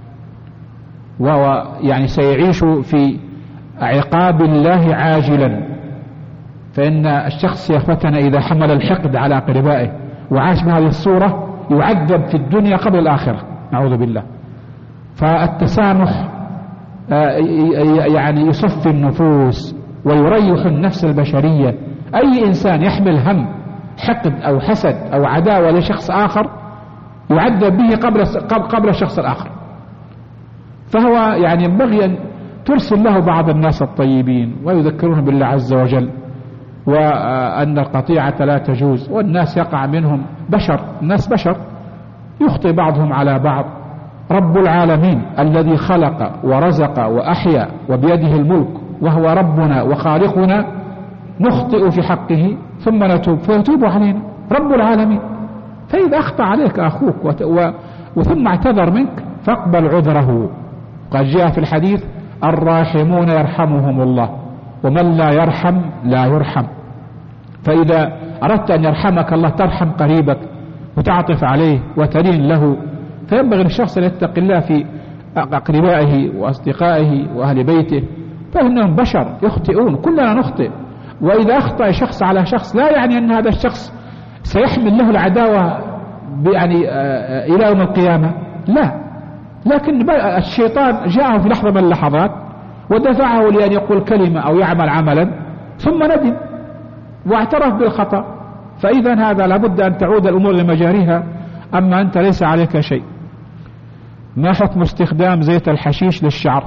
Speaker 3: وهو يعني سيعيش في عقاب الله عاجلا. فإن الشخص يا أخوتنا إذا حمل الحقد على أقربائه وعاش بهذه الصورة يعذب في الدنيا قبل الآخرة، نعوذ بالله. فالتسامح يعني يصفي النفوس ويريح النفس البشرية. أي إنسان يحمل هم حقد أو حسد أو عداوة لشخص آخر يعذب به قبل الشخص الآخر. فهو يعني ينبغي أن ترسل له بعض الناس الطيبين ويذكرون بالله عز وجل، وأن القطيعة لا تجوز، والناس يقع منهم بشر، الناس بشر يخطئ بعضهم على بعض. رب العالمين الذي خلق ورزق وأحيا وبيده الملك وهو ربنا وخالقنا نخطئ في حقه ثم نتوب فيتوب علينا، رب العالمين. فإذا أخطأ عليك أخوك وثم اعتذر منك فاقبل عذره. قد جاء في الحديث الراحمون يرحمهم الله، ومن لا يرحم لا يرحم. فإذا أردت أن يرحمك الله ترحم قريبك وتعطف عليه وتلين له. فينبغي للشخص أن يتقي الله في أقربائه وأصدقائه وأهل بيته، فإنهم بشر يخطئون، كلنا نخطئ. وإذا أخطأ شخص على شخص لا يعني أن هذا الشخص سيحمل له العداوة يعني إلى يوم القيامة، لا، لكن الشيطان جاءه في لحظة من اللحظات ودفعه لأن يقول كلمة أو يعمل عملا ثم ندم واعترف بالخطأ، فإذا هذا لابد أن تعود الأمور لمجاريها، أما أنت ليس عليك شيء. ما حكم استخدام زيت الحشيش للشعر؟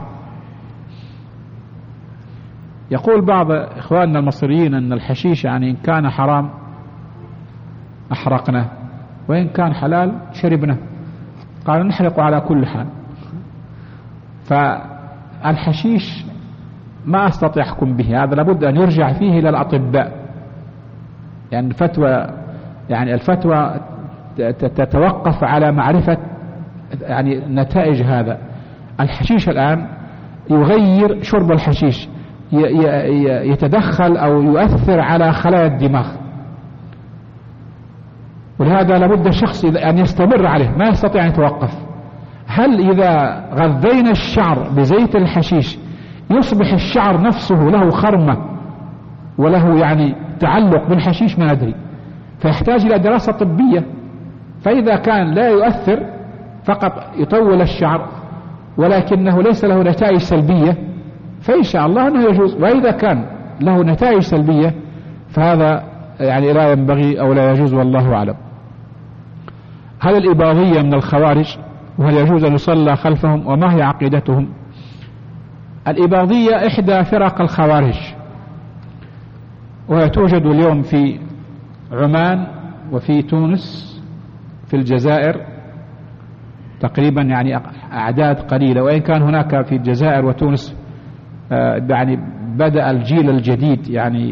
Speaker 3: يقول بعض إخواننا المصريين أن الحشيش يعني إن كان حرام أحرقناه وإن كان حلال شربناه، قال نحرق على كل حال. فالحشيش ما أستطيع أحكم به، هذا لابد أن يرجع فيه إلى الأطباء، يعني الفتوى تتوقف على معرفة يعني نتائج هذا الحشيش. الآن يغير شرب الحشيش، يتدخل أو يؤثر على خلايا الدماغ، ولهذا لابد الشخص أن يستمر عليه، ما يستطيع أن يتوقف. هل إذا غذينا الشعر بزيت الحشيش يصبح الشعر نفسه له خرمة وله يعني تعلق بالحشيش؟ ما ندري، فيحتاج إلى دراسة طبية. فإذا كان لا يؤثر فقط يطول الشعر ولكنه ليس له نتائج سلبية فإن شاء الله أنه يجوز، وإذا كان له نتائج سلبية فهذا يعني لا ينبغي أو لا يجوز، والله أعلم. هل الإباضية من الخوارج؟ وهل يجوز أن يصلى خلفهم؟ وما هي عقيدتهم؟ الإباضية إحدى فرق الخوارج، وهي توجد اليوم في عمان وفي تونس في الجزائر تقريبا، يعني أعداد قليلة، وإن كان هناك في الجزائر وتونس يعني بدأ الجيل الجديد يعني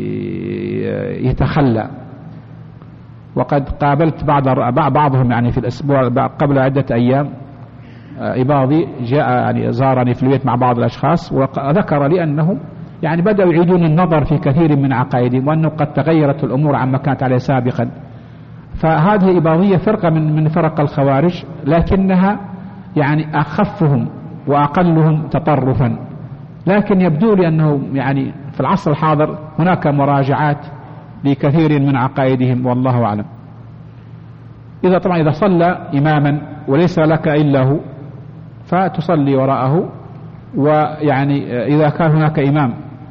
Speaker 3: يتخلى. وقد قابلت بعضهم يعني في الأسبوع قبل عدة أيام إباضي جاء يعني زارني في البيت مع بعض الأشخاص وذكر لي أنهم يعني بدأوا يعيدون النظر في كثير من عقائدهم وأنه قد تغيرت الأمور عما كانت عليه سابقا. فهذه إباضية فرقة من فرق الخوارج، لكنها يعني أخفهم وأقلهم تطرفا، لكن يبدو لي أنه يعني في العصر الحاضر هناك مراجعات لكثير من عقائدهم، والله أعلم. طبعا إذا صلى إماما وليس لك إلا هو فتصلي وراءه، ويعني إذا كان هناك إمام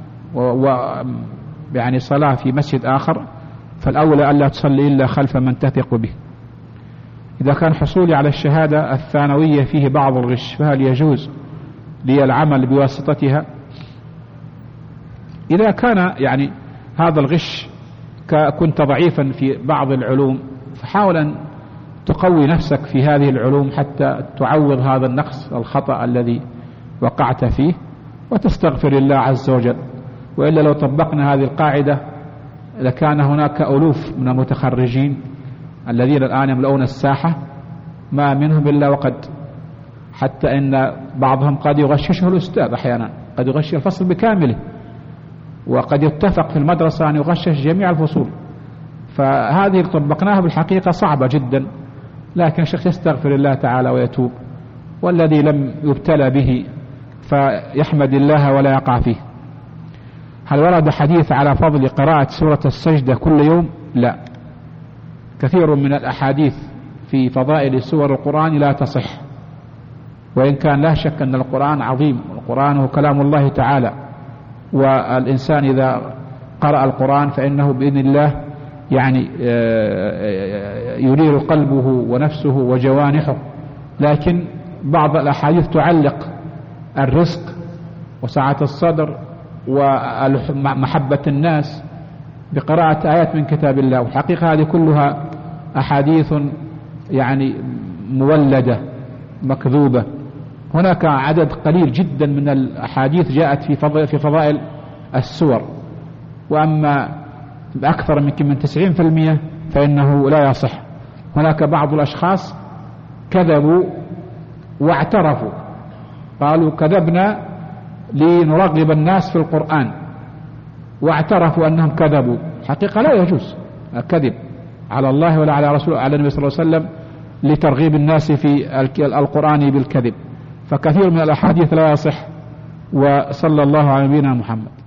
Speaker 3: يعني صلاة في مسجد آخر فالأولى ألا تصلي إلا خلف من تثق به. إذا كان حصولي على الشهادة الثانوية فيه بعض الغش فهل يجوز لي العمل بواسطتها؟ إذا كان يعني هذا الغش كنت ضعيفا في بعض العلوم فحاول أن تقوي نفسك في هذه العلوم حتى تعوض هذا النقص الخطأ الذي وقعت فيه وتستغفر الله عز وجل. وإلا لو طبقنا هذه القاعدة لكان هناك ألوف من المتخرجين الذين الآن يملؤون الساحة ما منهم إلا وقد حتى إن بعضهم قد يغششه الأستاذ أحيانا، قد يغش الفصل بكامله، وقد يتفق في المدرسة أن يغشش جميع الفصول. فهذه طبقناها بالحقيقة صعبة جدا، لكن الشيخ يستغفر الله تعالى ويتوب، والذي لم يبتلى به فيحمد الله ولا يقع فيه. هل ورد حديث على فضل قراءة سورة السجدة كل يوم؟ لا، كثير من الأحاديث في فضائل سور القرآن لا تصح، وإن كان لا شك أن القرآن عظيم، والقرآن هو كلام الله تعالى، والإنسان إذا قرأ القرآن فإنه بإذن الله يعني ينير قلبه ونفسه وجوانحه. لكن بعض الأحاديث تعلق الرزق وسعة الصدر ومحبة الناس بقراءة آيات من كتاب الله، والحقيقة هذه كلها أحاديث يعني مولدة مكذوبة. هناك عدد قليل جدا من الأحاديث جاءت في فضائل السور، وأما أكثر من 90% فإنه لا يصح. هناك بعض الأشخاص كذبوا واعترفوا، قالوا كذبنا لنرغب الناس في القرآن، واعترفوا أنهم كذبوا. حقيقة لا يجوز الكذب على الله ولا على رسوله على النبي صلى الله عليه وسلم لترغيب الناس في القرآن بالكذب. فكثير من الأحاديث لا يصح. وصلى الله على نبينا محمد.